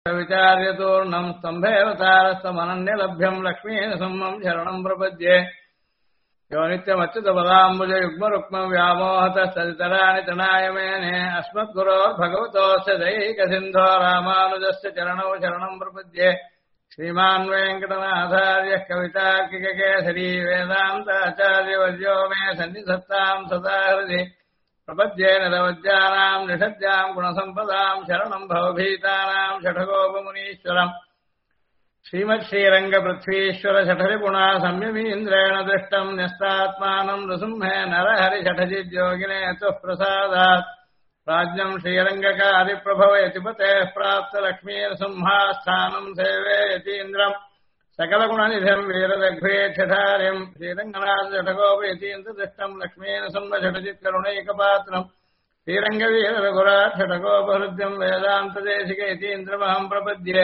विचार्यतूर्णम् स्तम्भेऽवतारस्तमनन्यलभ्यम् लक्ष्मीन सम्मम् शरणम् प्रपद्ये यो नित्यमच्युतपदाम्बुज युग्मरुक्मम् व्यामोहतः सदितराणि तनाय मेने अस्मद्गुरोर्भगवतोऽस्य दैहिकसिन्धो रामानुजस्य चरणौ शरणम् प्रपद्ये श्रीमान् वेङ्कटनाथार्यः कवितार्किककेसरी वेदान्ताचार्यवर्यो मे सन्निधत्ताम् सदा हृदि प्रपद्ये निरवज्यानाम् निषद्याम् गुणसम्पदाम् शरणम् भवभीतानाम् षठगोपमुनीश्वरम् श्रीमच्छ्रीरङ्गपृथ्वीश्वर शठरिपुणा संयमीन्द्रेण दृष्टम् न्यस्तात्मानम् नृसिंहे नरहरिषठजिद्योगिने तुः प्रसादात् राज्ञम् श्रीरङ्गकारिप्रभवयति पतेः प्राप्तलक्ष्मीनृसिंहास्थानम् सेवे यतीन्द्रम् सकलगुणनिधिम् वीरदघ्वेक्षधार्यम् श्रीरङ्गनाथषठगोपयतीन्द्रदृष्टम् लक्ष्मीनृसिंहषठजित्करुणैकपात्रम् श्रीरङ्गवीररघुराक्षठगोपहृद्यम् वेदान्तदेशिक यतीन्द्रमहम् प्रपद्ये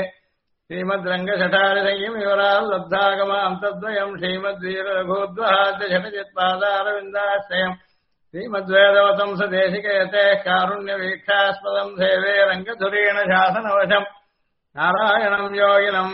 श्रीमद्रङ्गषठारिसंयमिवराल्लब्धागमाम् तद्वयम् श्रीमद्वीररघोद्वहाद्यषठजित्पादारविन्दाश्रयम् श्रीमद्वेदवतंसदेशिकयतेः कारुण्यवीक्षास्पदम् सेवे रङ्गधुरीण शासनवशम् नारायणम् योगिनम्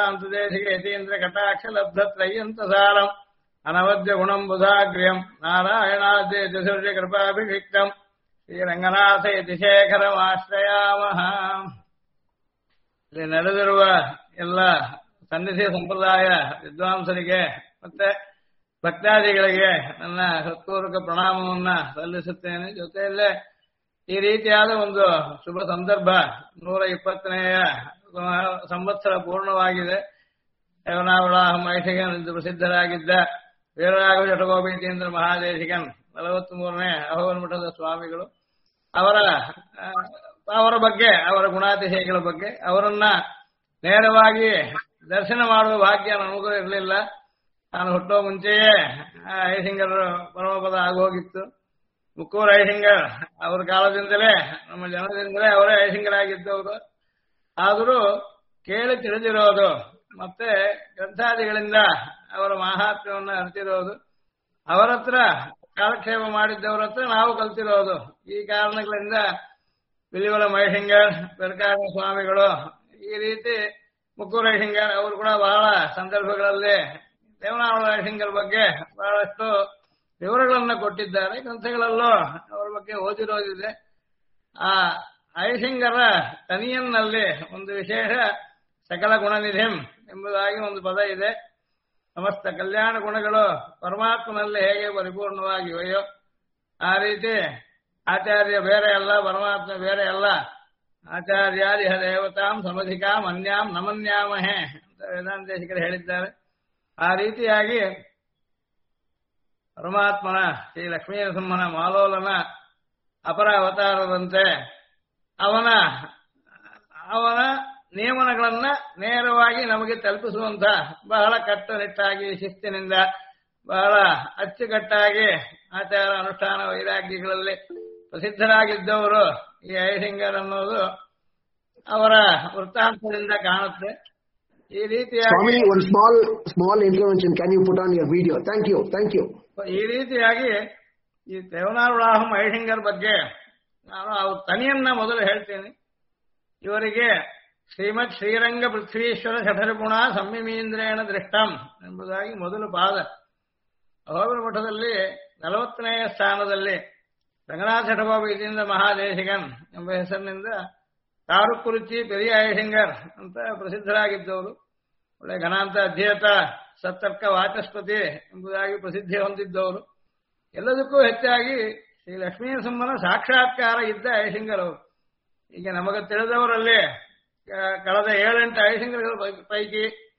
वेदान्तदेशिकयतीन्द्रकटाक्षलब्धत्रय्यन्तसारम् अनवद्यगुणम् बुधाग्र्यम् नारायणाद्यैतिसूर्यकृपाभिषिक्तम् ಶ್ರೀರಂಗನಾಥ ಯತಿಶೇಖರಮಾಶ್ರಯಾಮಃ. ಇಲ್ಲಿ ನಡೆದಿರುವ ಎಲ್ಲ ಸನ್ನಿಧಿ ಸಂಪ್ರದಾಯ ವಿದ್ವಾಂಸರಿಗೆ ಮತ್ತೆ ಭಕ್ತಾದಿಗಳಿಗೆ ನನ್ನ ಹೃತ್ಪೂರ್ವಕ ಪ್ರಣಾಮವನ್ನ ಸಲ್ಲಿಸುತ್ತೇನೆ. ಜೊತೆಯಲ್ಲೇ ಈ ರೀತಿಯಾದ ಒಂದು ಶುಭ ಸಂದರ್ಭ 120ನೆಯ ಸಂವತ್ಸರ ಪೂರ್ಣವಾಗಿದೆ. ಯವನಾವಳಾಹಂ ಐಷಿಗನ್ ಎಂದು ಪ್ರಸಿದ್ಧರಾಗಿದ್ದ ವೀರರಾಘವ ಷಠಗೋಪೀತೀಂದ್ರ ಮಹಾದೇಶಿಕನ್ 43ನೇ ಅಹೋಬಲ ಮಠದ ಸ್ವಾಮಿಗಳು ಅವರ ಬಗ್ಗೆ, ಅವರ ಗುಣಾತಿಶಯಗಳ ಬಗ್ಗೆ, ಅವರನ್ನ ನೇರವಾಗಿ ದರ್ಶನ ಮಾಡುವ ಭಾಗ್ಯ ನಮಗೂ ಇರಲಿಲ್ಲ. ನಾನು ಹುಟ್ಟೋ ಮುಂಚೆಯೇ ಐಸಿಂಗರ್ ಪರಮಪದ ಆಗೋಗಿತ್ತು. ಮುಕ್ಕೂರು ಐಸಿಂಗರ್ ಅವರ ಕಾಲದಿಂದಲೇ, ನಮ್ಮ ಜನದಿಂದಲೇ ಅವರೇ ಐಸಿಂಗರಾಗಿದ್ದವರು. ಆದರೂ ಕೇಳಿ ತಿಳಿದಿರೋದು ಮತ್ತೆ ಗ್ರಂಥಾದಿಗಳಿಂದ ಅವರ ಮಹಾತ್ಮ್ಯವನ್ನು ಅರಿತಿರೋದು, ಅವರ ಹತ್ರ ಕಾಲಕ್ಷೇಪ ಮಾಡಿದ್ದವರ ಹತ್ರ ನಾವು ಕಲ್ತಿರೋದು. ಈ ಕಾರಣಗಳಿಂದ ಬಿಲಿವಲ ಮೈಸಿಂಗರ್, ಬೆರಕಾಗ ಸ್ವಾಮಿಗಳು, ಈ ರೀತಿ ಮುಕ್ಕೂರು ಐಸಿಂಗರ್ ಅವರು ಕೂಡ ಬಹಳ ಸಂದರ್ಭಗಳಲ್ಲಿ ದೇವನಾವಳ ಐಸಿಂಗರ್ ಬಗ್ಗೆ ಬಹಳಷ್ಟು ವಿವರಗಳನ್ನು ಕೊಟ್ಟಿದ್ದಾರೆ. ಗ್ರಂಥಗಳಲ್ಲೂ ಅವರ ಬಗ್ಗೆ ಓದಿರೋದಿದೆ. ಆ ಐಸಿಂಗರ ತನಿಯನ್ನಲ್ಲಿ ಒಂದು ವಿಶೇಷ ಸಕಲ ಗುಣನಿಧಿಂ ಎಂಬುದಾಗಿ ಒಂದು ಪದ ಇದೆ. ಸಮಸ್ತ ಕಲ್ಯಾಣ ಗುಣಗಳು ಪರಮಾತ್ಮನಲ್ಲಿ ಹೇಗೆ ಪರಿಪೂರ್ಣವಾಗಿವೆಯೋ ಆ ರೀತಿ ಆಚಾರ್ಯ ಬೇರೆ ಅಲ್ಲ, ಪರಮಾತ್ಮ ಬೇರೆ ಅಲ್ಲ. ಆಚಾರ್ಯಾದಿಹ ದೇವತಾಂ ಸಮಧಿಕಾಂ ಅನ್ಯಾಂ ನಮನ್ಯಾಮಹೇ ಅಂತ ವೇದಾಂತೇಶಿಕರು ಹೇಳಿದ್ದಾರೆ. ಆ ರೀತಿಯಾಗಿ ಪರಮಾತ್ಮನ ಶ್ರೀ ಲಕ್ಷ್ಮೀನರಸಿಂಹನ ಮಾಲೋಲನ ಅಪರ ಅವತಾರದಂತೆ ಅವನ ನಿಯಮನಗಳನ್ನ ನೇರವಾಗಿ ನಮಗೆ ತಲುಪಿಸುವಂತ ಬಹಳ ಕಟ್ಟುನಿಟ್ಟಾಗಿ ಶಿಸ್ತಿನಿಂದ ಬಹಳ ಅಚ್ಚುಕಟ್ಟಾಗಿ ಆಚಾರ ಅನುಷ್ಠಾನ ವೈರಾಗ್ಯಗಳಲ್ಲಿ ಪ್ರಸಿದ್ಧರಾಗಿದ್ದವರು ಈ ಐಸಿಂಗರ್ ಅನ್ನೋದು ಅವರ ವೃತ್ತಾಂತದಿಂದ ಕಾಣುತ್ತೆ. ಈ ರೀತಿಯಾಗಿ small intervention, can you put on your video? Thank you. ಈ ರೀತಿಯಾಗಿ ಈ ದೇವನಾರುಳಾಹಂ ಐಸಿಂಗರ್ ಬಗ್ಗೆ ನಾನು ಅವ್ರ ತನಿಯನ್ನ ಮೊದಲು ಹೇಳ್ತೀನಿ. ಇವರಿಗೆ ಶ್ರೀಮತ್ ಶ್ರೀರಂಗ ಪೃಥ್ವೀಶ್ವರ ಶಠರಿಪುಣ ಸಂಯಮೀಂದ್ರೇಣ ದೃಷ್ಟಂ ಎಂಬುದಾಗಿ ಮೊದಲು ಪಾದ. ಅಹೋಬಲ ಮಠದಲ್ಲಿ 40ನೇ ಸ್ಥಾನದಲ್ಲಿ ರಂಗನಾಥ ಷಠಗೋಪೀತೀಂದ್ರ ಮಹಾದೇಶಿಕನ್ ಎಂಬ ಹೆಸರಿನಿಂದ ಕಾರುಕುರುಚಿ ಪೆರಿಯ ಐಸಿಂಗರ್ ಅಂತ ಪ್ರಸಿದ್ಧರಾಗಿದ್ದವರು. ಒಳ್ಳೆ ಘನಾಂತ ಅಧ್ಯೇತ, ಸತ್ತರ್ಕ ವಾಚಸ್ಪತಿ ಎಂಬುದಾಗಿ ಪ್ರಸಿದ್ಧಿ ಹೊಂದಿದ್ದವರು. ಎಲ್ಲದಕ್ಕೂ ಹೆಚ್ಚಾಗಿ ಶ್ರೀ ಲಕ್ಷ್ಮೀನರಸಿಂಹನ ಸಾಕ್ಷಾತ್ಕಾರ ಇದ್ದ ಐಸಿಂಗರ್ ಅವರು. ಈಗ ನಮಗೆ ತಿಳಿದವರಲ್ಲಿ ಕಳೆದ 7-8 ಐಸಿಂಗರ್ಗಳ ಪೈಕಿ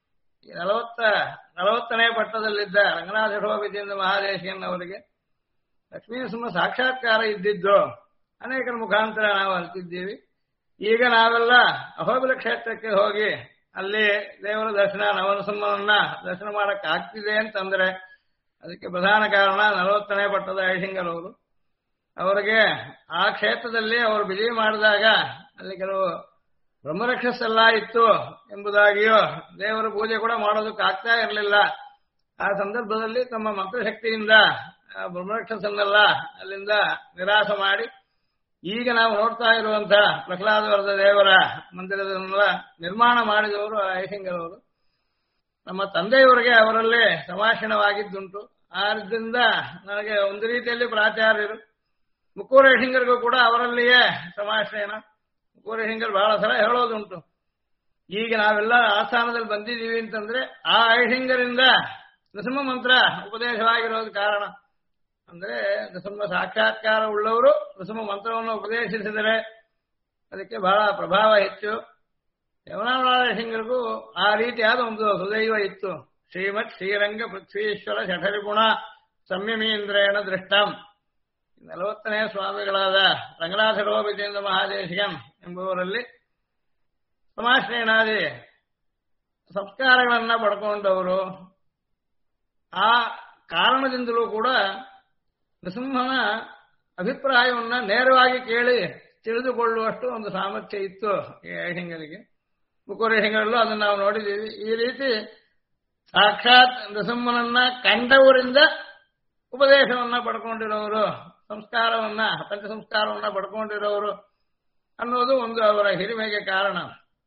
40ನೇ ಪಟ್ಟದಲ್ಲಿದ್ದ ರಂಗನಾಥ ಷಠಗೋಪೀತೀಂದ್ರ ಮಹಾದೇಶಿಕನ್ ಅವರಿಗೆ ಲಕ್ಷ್ಮೀನರಸಿಂಹ ಸಾಕ್ಷಾತ್ಕಾರ ಇದ್ದಿದ್ದು ಅನೇಕರ ಮುಖಾಂತರ ನಾವು ಅರಿತಿದ್ದೀವಿ. ಈಗ ನಾವೆಲ್ಲ ಅಹೋಬಲ ಕ್ಷೇತ್ರಕ್ಕೆ ಹೋಗಿ ಅಲ್ಲಿ ದೇವರ ದರ್ಶನ, ನವನರಸಿಂಹನನ್ನ ದರ್ಶನ ಮಾಡಕ್ ಆಗ್ತಿದೆ ಅಂತಂದ್ರೆ ಅದಕ್ಕೆ ಪ್ರಧಾನ ಕಾರಣ 40ನೇ ಪಟ್ಟದ ಐಸಿಂಗರ್ ಅವರು. ಅವರಿಗೆ ಆ ಕ್ಷೇತ್ರದಲ್ಲಿ ಅವರು ಬಿಜಿ ಮಾಡಿದಾಗ ಅಲ್ಲಿ ಕೆಲವು ಬ್ರಹ್ಮರಕ್ಷಸ್ಸೆಲ್ಲ ಇತ್ತು ಎಂಬುದಾಗಿಯೋ ದೇವರ ಪೂಜೆ ಕೂಡ ಮಾಡೋದಕ್ಕೆ ಆಗ್ತಾ ಇರಲಿಲ್ಲ. ಆ ಸಂದರ್ಭದಲ್ಲಿ ತಮ್ಮ ಮಂತ್ರಶಕ್ತಿಯಿಂದ ಬ್ರಹ್ಮರಕ್ಷಸನ್ನೆಲ್ಲ ಅಲ್ಲಿಂದ ನಿರಾಶ ಮಾಡಿ ಈಗ ನಾವು ನೋಡ್ತಾ ಇರುವಂತಹ ಪ್ರಹ್ಲಾದವರದ ದೇವರ ಮಂದಿರದನ್ನೆಲ್ಲ ನಿರ್ಮಾಣ ಮಾಡಿದವರು ಐಸಿಂಗರವರು. ನಮ್ಮ ತಂದೆಯವರಿಗೆ ಅವರಲ್ಲಿ ಸಂಭಾಷಣವಾಗಿದ್ದುಂಟು. ಆದ್ದರಿಂದ ನನಗೆ ಒಂದು ರೀತಿಯಲ್ಲಿ ಪ್ರಾಚಾರ್ಯರು. ಮುಕ್ಕೂರ ಐಸಿಂಗರಿಗೂ ಕೂಡ ಅವರಲ್ಲಿಯೇ ಸಂಭಾಷಣೆನ. ಮುಕ್ಕೂರ ಐಸಿಂಗರ್ ಬಹಳ ಸಲ ಹೇಳೋದುಂಟು, ಈಗ ನಾವೆಲ್ಲ ಆಸ್ಥಾನದಲ್ಲಿ ಬಂದಿದ್ದೀವಿ ಅಂತಂದ್ರೆ ಆ ಐಸಿಂಗರಿಂದ ನೃಸಿಂಹ ಮಂತ್ರ ಉಪದೇಶವಾಗಿರೋದು ಕಾರಣ. ಅಂದ್ರೆ ನೃಸಿಂಹ ಸಾಕ್ಷಾತ್ಕಾರ ಉಳ್ಳವರು ನೃಸಿಂಹ ಮಂತ್ರವನ್ನು ಉಪದೇಶಿಸಿದರೆ ಅದಕ್ಕೆ ಬಹಳ ಪ್ರಭಾವ ಹೆಚ್ಚು. ಯಮನಾಳಾಸಿಂಗರಿಗೂ ಆ ರೀತಿಯಾದ ಒಂದು ಹೃದಯ ಇತ್ತು. ಶ್ರೀಮತ್ ಶ್ರೀರಂಗ ಪೃಥ್ವೀಶ್ವರ ಶಠರಿಗುಣ ಸಂಯಮೀಂದ್ರೇಣ ದೃಷ್ಟಂ. 40ನೇ ಸ್ವಾಮಿಗಳಾದ ರಂಗನಾಥರೋಬಿತೇಂದ್ರ ಮಹಾದೇಶಿಕನ್ ಎಂಬುವರಲ್ಲಿ ಸಮಾಶ್ರಯಣಾದಿ ಸಂಸ್ಕಾರಗಳನ್ನ ಪಡ್ಕೊಂಡವರು. ಆ ಕಾರಣದಿಂದಲೂ ಕೂಡ ನೃಸಿಂಹನ ಅಭಿಪ್ರಾಯವನ್ನ ನೇರವಾಗಿ ಕೇಳಿ ತಿಳಿದುಕೊಳ್ಳುವಷ್ಟು ಒಂದು ಸಾಮರ್ಥ್ಯ ಇತ್ತು ಈ ಐಹಿಂಗರಿಗೆ. ಮುಕ್ಕೂರೇಹಿಂಗರಲ್ಲೂ ಅದನ್ನು ನಾವು ನೋಡಿದ್ದೀವಿ. ಈ ರೀತಿ ಸಾಕ್ಷಾತ್ ನೃಸಿಂಹನನ್ನ ಕಂಡವರಿಂದ ಉಪದೇಶವನ್ನ ಪಡ್ಕೊಂಡಿರೋರು, ಸಂಸ್ಕಾರವನ್ನ ಪಂಚ ಸಂಸ್ಕಾರವನ್ನ ಪಡ್ಕೊಂಡಿರೋರು ಅನ್ನೋದು ಒಂದು ಅವರ ಹಿರಿಮೆಗೆ ಕಾರಣ.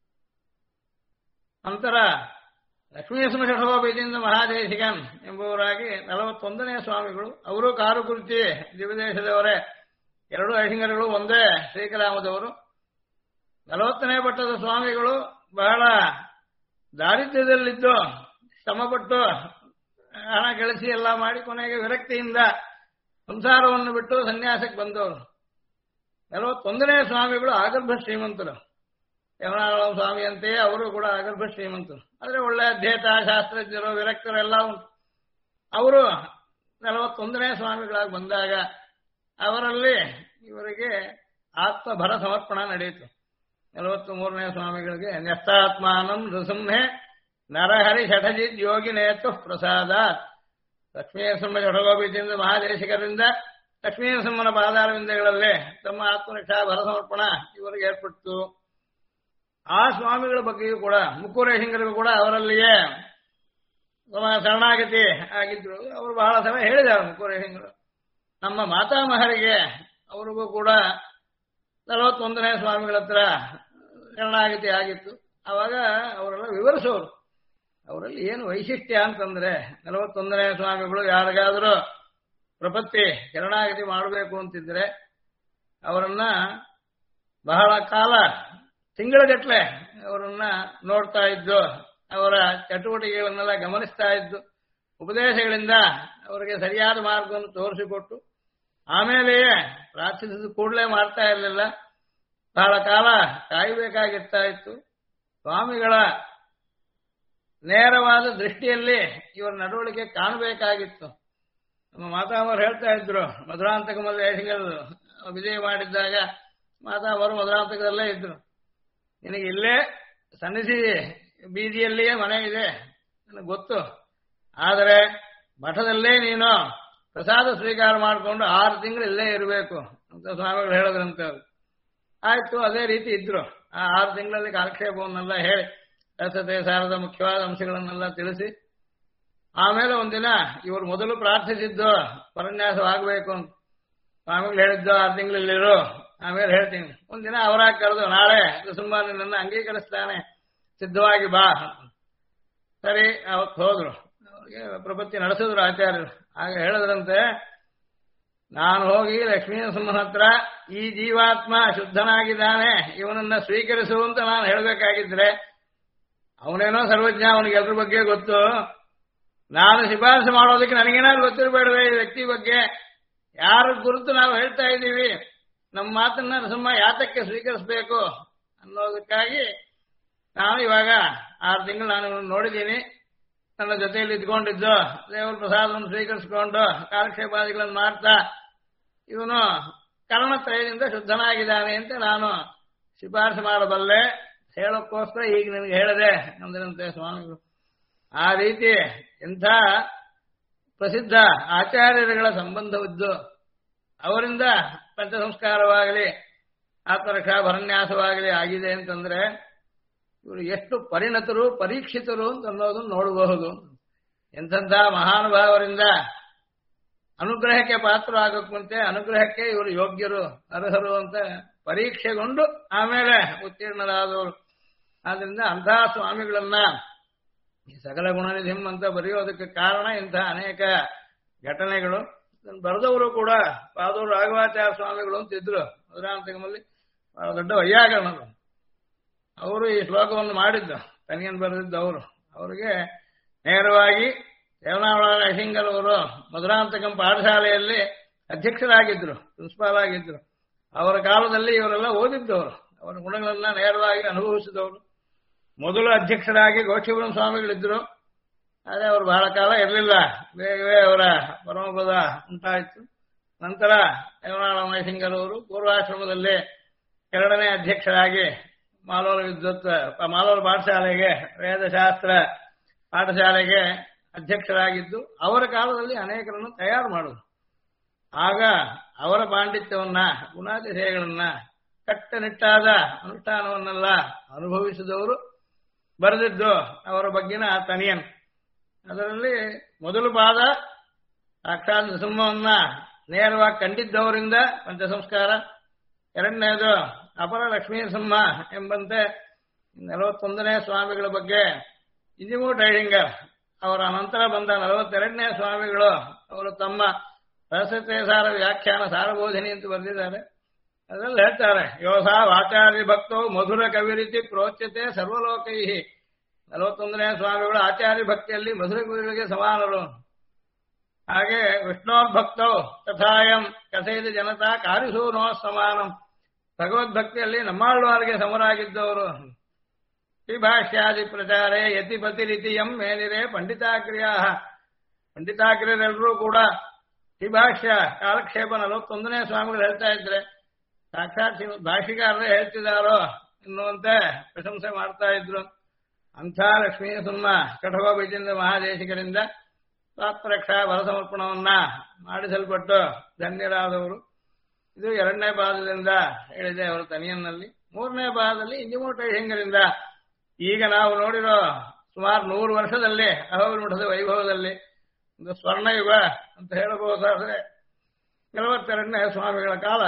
ನಂತರ ಲಕ್ಷ್ಮೀನರಸಿಂಹ ಮಹಾದೇಶಿಕನ್ ಎಂಬುವರಾಗಿ 41ನೇ ಸ್ವಾಮಿಗಳು. ಅವರು ಕಾರುಕುರ್ಚಿ ದಿವ್ಯದೇಶದವರೇ. 2 ಐಹಿಂಗರುಗಳು ಒಂದೇ ಶ್ರೀಕರಾಮದವರು. 40ನೇ ಪಟ್ಟದ ಸ್ವಾಮಿಗಳು ಬಹಳ ದಾರಿದ್ರ್ಯದಲ್ಲಿದ್ದು ಶ್ರಮಪಟ್ಟು ಹಣ ಗಳಿಸಿ ಎಲ್ಲ ಮಾಡಿ ಕೊನೆಗೆ ವಿರಕ್ತಿಯಿಂದ ಸಂಸಾರವನ್ನು ಬಿಟ್ಟು ಸನ್ಯಾಸಕ್ಕೆ ಬಂದವರು. 41ನೇ ಸ್ವಾಮಿಗಳು ಆಗರ್ಭ ಶ್ರೀಮಂತರು. ಯಮನಾಳ ಸ್ವಾಮಿಯಂತೆಯೇ ಅವರು ಕೂಡ ಆಗರ್ಭ ಶ್ರೀಮಂತರು. ಆದರೆ ಒಳ್ಳೆ ಅಧ್ಯೇತ ಶಾಸ್ತ್ರಜ್ಞರು ವಿರಕ್ತರು ಎಲ್ಲ ಉಂಟು. ಅವರು 41ನೇ ಸ್ವಾಮಿಗಳಾಗಿ ಬಂದಾಗ ಅವರಲ್ಲಿ ಇವರಿಗೆ ಆತ್ಮಭರ ಸಮರ್ಪಣ ನಡೆಯಿತು. 43ನೇ ಸ್ವಾಮಿಗಳಿಗೆ ನ್ಯಸ್ತಾತ್ಮಾನಂ ನೃಸಿಂಹೆ ನರಹರಿ ಶಠಜಿತ್ ಯೋಗಿ ನೇತು ಪ್ರಸಾದ. ಲಕ್ಷ್ಮೀನರಸಿಂಹ ಷಠಗೋಪೀಚೇಂದ್ರ ಮಹಾದೇಶಿಕರಿಂದ ಲಕ್ಷ್ಮೀನರಸಿಂಹನ ಪಾದಾರವಿಂದಗಳಲ್ಲೇ ತಮ್ಮ ಆತ್ಮರಕ್ಷಾ ಭರ ಸಮರ್ಪಣ ಇವರಿಗೆ ಏರ್ಪಟ್ಟು ಆ ಸ್ವಾಮಿಗಳ ಬಗ್ಗೆಯೂ ಕೂಡ ಮುಕ್ಕೂರೇಹಿಂಗರಿಗೂ ಕೂಡ ಅವರಲ್ಲಿಯೇ ಶರಣಾಗತಿ ಆಗಿದ್ರು. ಅವರು ಬಹಳ ಸಲ ಹೇಳಿದ್ದಾರೆ ಮುಕ್ಕೂರೇಹಿಂಗರು. ನಮ್ಮ ಮಾತಾಮಹರಿಗೆ ಅವ್ರಿಗೂ ಕೂಡ 41ನೇ ಸ್ವಾಮಿಗಳ ಹತ್ರ ಶರಣಾಗತಿ ಆಗಿತ್ತು. ಆವಾಗ ಅವರೆಲ್ಲ ವಿವರಿಸೋರು ಅವರಲ್ಲಿ ಏನು ವೈಶಿಷ್ಟ್ಯ ಅಂತಂದ್ರೆ 41ನೇ ಸ್ವಾಮಿಗಳು ಯಾರಿಗಾದರೂ ಪ್ರಪತ್ತಿ ಶರಣಾಗತಿ ಮಾಡಬೇಕು ಅಂತಿದ್ರೆ ಅವರನ್ನ ಬಹಳ ಕಾಲ ತಿಂಗಳಗಟ್ಟಲೆ ಅವರನ್ನ ನೋಡ್ತಾ ಇದ್ದು, ಅವರ ಚಟುವಟಿಕೆಗಳನ್ನೆಲ್ಲ ಗಮನಿಸ್ತಾ ಇದ್ದು, ಉಪದೇಶಗಳಿಂದ ಅವರಿಗೆ ಸರಿಯಾದ ಮಾರ್ಗವನ್ನು ತೋರಿಸಿಕೊಟ್ಟು ಆಮೇಲೆಯೇ ಪ್ರಾರ್ಥಿಸಿದ ಕೂಡಲೇ ಮಾಡ್ತಾ ಇರಲಿಲ್ಲ. ಬಹಳ ಕಾಲ ಕಾಯಬೇಕಾಗಿರ್ತಾ ಇತ್ತು. ಸ್ವಾಮಿಗಳ ನೇರವಾದ ದೃಷ್ಟಿಯಲ್ಲಿ ಇವರ ನಡವಳಿಕೆ ಕಾಣಬೇಕಾಗಿತ್ತು. ನಮ್ಮ ಮಾತಾಮರು ಹೇಳ್ತಾ ಇದ್ರು, ಮಧುರಾಂತಕಮಲ್ಲಿ ಐಹಿಂಗರು ವಿಜಯ ಮಾಡಿದ್ದಾಗ ಮಾತಾಮರು ಮಧುರಾಂತಕದಲ್ಲೇ ಇದ್ರು. ನಿನಗೆ ಇಲ್ಲೇ ಸನ್ನಿಧಿ ಬೀದಿಯಲ್ಲಿಯೇ ಮನೆ ಇದೆ ನನಗೆ ಗೊತ್ತು, ಆದರೆ ಮಠದಲ್ಲೇ ನೀನು ಪ್ರಸಾದ ಸ್ವೀಕಾರ ಮಾಡಿಕೊಂಡು 6 ತಿಂಗಳು ಇಲ್ಲೇ ಇರಬೇಕು ಅಂತ ಸ್ವಾಮಿಗಳು ಹೇಳೋದ್ರಂತೆ. ಅವರು ಆಯ್ತು, ಅದೇ ರೀತಿ ಇದ್ರು. ಆ 6 ತಿಂಗಳಲ್ಲಿ ಕಾಲಕ್ಷೇಪವನ್ನೆಲ್ಲ ಹೇಳಿ ರಸತೆ ಸಾರದ ಮುಖ್ಯವಾದ ಅಂಶಗಳನ್ನೆಲ್ಲ ತಿಳಿಸಿ ಆಮೇಲೆ ಒಂದಿನ ಇವರು ಮೊದಲು ಪ್ರಾರ್ಥಿಸಿದ್ದು ಪರನ್ಯಾಸವಾಗಬೇಕು ಅಂತ ಸ್ವಾಮಿಗಳು ಹೇಳಿದ್ದು 6 ತಿಂಗಳಲ್ಲಿರು ಆಮೇಲೆ ಹೇಳ್ತೀನಿ. ಒಂದಿನ ಅವರಾಗ ಕರೆದು ನಾಳೆ ನೃಸಿಂಹ ನಿನ್ನನ್ನು ಅಂಗೀಕರಿಸ್ತಾನೆ, ಸಿದ್ಧವಾಗಿ ಬಾ. ಸರಿ, ಅವತ್ತು ಹೋದ್ರು. ಅವ್ರಿಗೆ ಪ್ರಪತ್ತಿ ನಡೆಸಿದ್ರು ಆಚಾರ್ಯರು. ಆಗ ಹೇಳಿದ್ರಂತೆ, ನಾನು ಹೋಗಿ ಲಕ್ಷ್ಮೀನರಸಿಂಹನ ಹತ್ರ ಈ ಜೀವಾತ್ಮ ಶುದ್ಧನಾಗಿದ್ದಾನೆ, ಇವನನ್ನ ಸ್ವೀಕರಿಸು ಅಂತ ನಾನು ಹೇಳಬೇಕಾಗಿದ್ರೆ ಅವನೇನೋ ಸರ್ವಜ್ಞ, ಅವನಿಗೆ ಎಲ್ರ ಬಗ್ಗೆ ಗೊತ್ತು. ನಾನು ಶಿಫಾರಸು ಮಾಡೋದಕ್ಕೆ ನನಗೇನಾದ್ರು ಗೊತ್ತಿರಬೇಡವೆ ಈ ವ್ಯಕ್ತಿ ಬಗ್ಗೆ, ಯಾರ ಕುರಿತು ನಾವು ಹೇಳ್ತಾ ಇದ್ದೀವಿ, ನಮ್ಮ ಮಾತನ್ನ ನರಸಿಂಹ ಯಾತಕ್ಕೆ ಸ್ವೀಕರಿಸಬೇಕು ಅನ್ನೋದಕ್ಕಾಗಿ ನಾನು ಇವಾಗ 6 ತಿಂಗಳು ನಾನು ನೋಡಿದ್ದೀನಿ. ನನ್ನ ಜೊತೆಯಲ್ಲಿ ಇದ್ಕೊಂಡಿದ್ದು ದೇವರ ಪ್ರಸಾದವನ್ನು ಸ್ವೀಕರಿಸಿಕೊಂಡು ಕಾಲಕ್ಷೇಪಾದಿಗಳನ್ನು ಮಾಡ್ತಾ ಇವನು ಕರ್ಮತ್ರಯದಿಂದ ಶುದ್ಧನಾಗಿದ್ದಾನೆ ಅಂತ ನಾನು ಶಿಫಾರಸು ಮಾಡಬಲ್ಲೆ, ಹೇಳೋಕ್ಕೋಸ್ಕರ ಈಗ ನಿನಗೆ ಹೇಳಿದೆ ಅಂದ್ರಂತೆ ಸ್ವಾಮಿಗಳು. ಆ ರೀತಿ ಎಂಥ ಪ್ರಸಿದ್ಧ ಆಚಾರ್ಯರುಗಳ ಸಂಬಂಧವಿದ್ದು ಅವರಿಂದ ಪಂಚ ಸಂಸ್ಕಾರವಾಗಲಿ ಆತ್ಮರಕ್ಷಾ ಭರನ್ಯಾಸವಾಗಲಿ ಆಗಿದೆ ಅಂತಂದ್ರೆ ಇವರು ಎಷ್ಟು ಪರಿಣತರು ಪರೀಕ್ಷಿತರು ಅಂತ ಅನ್ನೋದನ್ನು ನೋಡಬಹುದು. ಎಂಥ ಮಹಾನುಭಾವರಿಂದ ಅನುಗ್ರಹಕ್ಕೆ ಪಾತ್ರ ಆಗೋಕ್ ಮುಂಚೆ ಅನುಗ್ರಹಕ್ಕೆ ಇವರು ಯೋಗ್ಯರು ಅರ್ಹರು ಅಂತ ಪರೀಕ್ಷೆಗೊಂಡು ಆಮೇಲೆ ಉತ್ತೀರ್ಣರಾದವರು. ಆದ್ರಿಂದ ಅಂತಹ ಸ್ವಾಮಿಗಳನ್ನ ಈ ಸಕಲ ಗುಣನಿಧಿಂ ಅಂತ ಬರೆಯೋದಕ್ಕೆ ಕಾರಣ ಇಂತಹ ಅನೇಕ ಘಟನೆಗಳು. ಬರೆದವರು ಕೂಡ ಪಾದೂರು ರಾಘವಾಚಾರ್ಯ ಸ್ವಾಮಿಗಳು ಅಂತ ಇದ್ರು ಮಧುರಾಂತಕಮಲ್ಲಿ, ಬಹಳ ದೊಡ್ಡ ವೈಯಾಕರಣರು. ಅವರು ಈ ಶ್ಲೋಕವನ್ನು ಮಾಡಿದ್ದು ತನಿಯನ್ ಬರೆದಿದ್ದು ಅವರು. ಅವರಿಗೆ ನೇರವಾಗಿ ದೇವನಾವಳ ನರಸಿಂಗರ್ ಅವರು ಮಧುರಾಂತಕಂ ಪಾಠಶಾಲೆಯಲ್ಲಿ ಅಧ್ಯಕ್ಷರಾಗಿದ್ರು, ಪ್ರಿನ್ಸಿಪಾಲ್ ಆಗಿದ್ರು. ಅವರ ಕಾಲದಲ್ಲಿ ಇವರೆಲ್ಲ ಓದಿದ್ದವರು, ಅವರ ಗುಣಗಳನ್ನ ನೇರವಾಗಿ ಅನುಭವಿಸಿದವರು. ಮೊದಲು ಅಧ್ಯಕ್ಷರಾಗಿ ಗೋಷ್ಠಿಪುರಂ ಸ್ವಾಮಿಗಳಿದ್ರು, ಆದರೆ ಅವರು ಬಹಳ ಕಾಲ ಇರಲಿಲ್ಲ, ಬೇಗವೇ ಅವರ ಪರಮಪದ ಉಂಟಾಯಿತು. ನಂತರ ದೇವನಾಳ ನರಸಿಂಗರ್ ಅವರು ಪೂರ್ವಾಶ್ರಮದಲ್ಲಿ 2ನೇ ಅಧ್ಯಕ್ಷರಾಗಿ ಮಾಲೂರು ಪಾಠಶಾಲೆಗೆ, ವೇದಶಾಸ್ತ್ರ ಪಾಠಶಾಲೆಗೆ ಅಧ್ಯಕ್ಷರಾಗಿದ್ದು ಅವರ ಕಾಲದಲ್ಲಿ ಅನೇಕರನ್ನು ತಯಾರು ಮಾಡುವುದು. ಆಗ ಅವರ ಪಾಂಡಿತ್ಯವನ್ನ, ಗುಣಾತಿಶಯಗಳನ್ನ, ಕಟ್ಟನಿಟ್ಟಾದ ಅನುಷ್ಠಾನವನ್ನೆಲ್ಲ ಅನುಭವಿಸಿದವರು ಬರೆದಿದ್ದು ಅವರ ಬಗ್ಗಿನ ತನಿಯನ್. ಅದರಲ್ಲಿ ಮೊದಲು ಪಾದ ಸಾಕ್ಷಾತ್ ನೃಸಿಂಹವನ್ನ ನೇರವಾಗಿ ಕಂಡಿದ್ದವರಿಂದ ಪಂಚ ಸಂಸ್ಕಾರ, 2ನೇದು ಅಪರ ಲಕ್ಷ್ಮೀ ಸಿಂಹ ಎಂಬಂತೆ 41ನೇ ಸ್ವಾಮಿಗಳ ಬಗ್ಗೆ ಇಂಜಿಮೂ ಟೈಡಿಂಗರ್ ಅವರ ನಂತರ ಬಂದ 42ನೇ ಸ್ವಾಮಿಗಳು ಅವರು ತಮ್ಮ ರಹಸ್ಯಸಾರ ವ್ಯಾಖ್ಯಾನ ಸಾರಬೋಧಿನಿ ಅಂತ ಬರೆದಿದ್ದಾರೆ. ಅದರಲ್ಲಿ ಹೇಳ್ತಾರೆ, ಯೋಸಾ ಆಚಾರ್ಯ ಭಕ್ತೋ ಮಧುರ ಕವಿರೀತಿ ಪ್ರೋಚ್ಯತೆ ಸರ್ವಲೋಕೈ. 41ನೇ ಸ್ವಾಮಿಗಳು ಆಚಾರ್ಯ ಭಕ್ತಿಯಲ್ಲಿ ಮಧುರ ಕವಿಗಳಿಗೆ ಸಮಾನರು. ಹಾಗೆ ವಿಷ್ಣೋರ್ಭಕ್ತೋ ತಥಾಯಂ ಕಸೈದ ಜನತಾ ಕಾರಿಸೂನೋ ಸಮಾನಂ. ಭಗವದ್ಭಕ್ತಿಯಲ್ಲಿ ನಮ್ಮಾಳ್ವಾರಿಗೆ ಸಮರಾಗಿದ್ದವರು. ಶ್ರೀಭಾಷ್ಯಾದಿ ಪ್ರಚಾರೇ ಯತಿಪತಿ ರೀತಿಯಂ ಮೇಲಿರೆ ಪಂಡಿತಾಗ್ರ್ಯಾ. ಪಂಡಿತಾಗ್ರ್ಯರೆಲ್ಲರೂ ಕೂಡ ಶ್ರೀಭಾಷ್ಯ ಕಾಲಕ್ಷೇಪ 41ನೇ ಸ್ವಾಮಿಗಳು ಹೇಳ್ತಾ ಇದ್ರೆ ಸಾಕ್ಷಾತ್ ಭಾಷಿಕಾರರೇ ಹೇಳ್ತಿದ್ದಾರೋ ಎನ್ನುವಂತೆ ಪ್ರಶಂಸೆ ಮಾಡ್ತಾ ಇದ್ರು. ಅಂಥ ಲಕ್ಷ್ಮೀ ಸಿಂಹ ಕಠೋಪೇಂದ್ರ ಮಹಾದೇಶಿಕರಿಂದ ಸ್ವಾತ್ಮರಕ್ಷಾ ವರಸಮರ್ಪಣವನ್ನ ಮಾಡಿಸಲ್ಪಟ್ಟು ಧನ್ಯರಾದವರು. ಇದು 2ನೇ ಪಾದದಿಂದ ಹೇಳಿದೆ ಅವರ ತನಿಯನ್ನಲ್ಲಿ. 3ನೇ ಪಾದದಲ್ಲಿ ಇಂಜಿಮೂಟೈಹಿಂಗರಿಂದ ಈಗ ನಾವು ನೋಡಿರೋ ಸುಮಾರು 100 ವರ್ಷದಲ್ಲಿ ಅಹೋಬಿಲ ಮಠದ ವೈಭವದಲ್ಲಿ ಒಂದು ಸ್ವರ್ಣಯುಗ ಅಂತ ಹೇಳಬಹುದಾದ್ರೆ 42ನೇ ಸ್ವಾಮಿಗಳ ಕಾಲ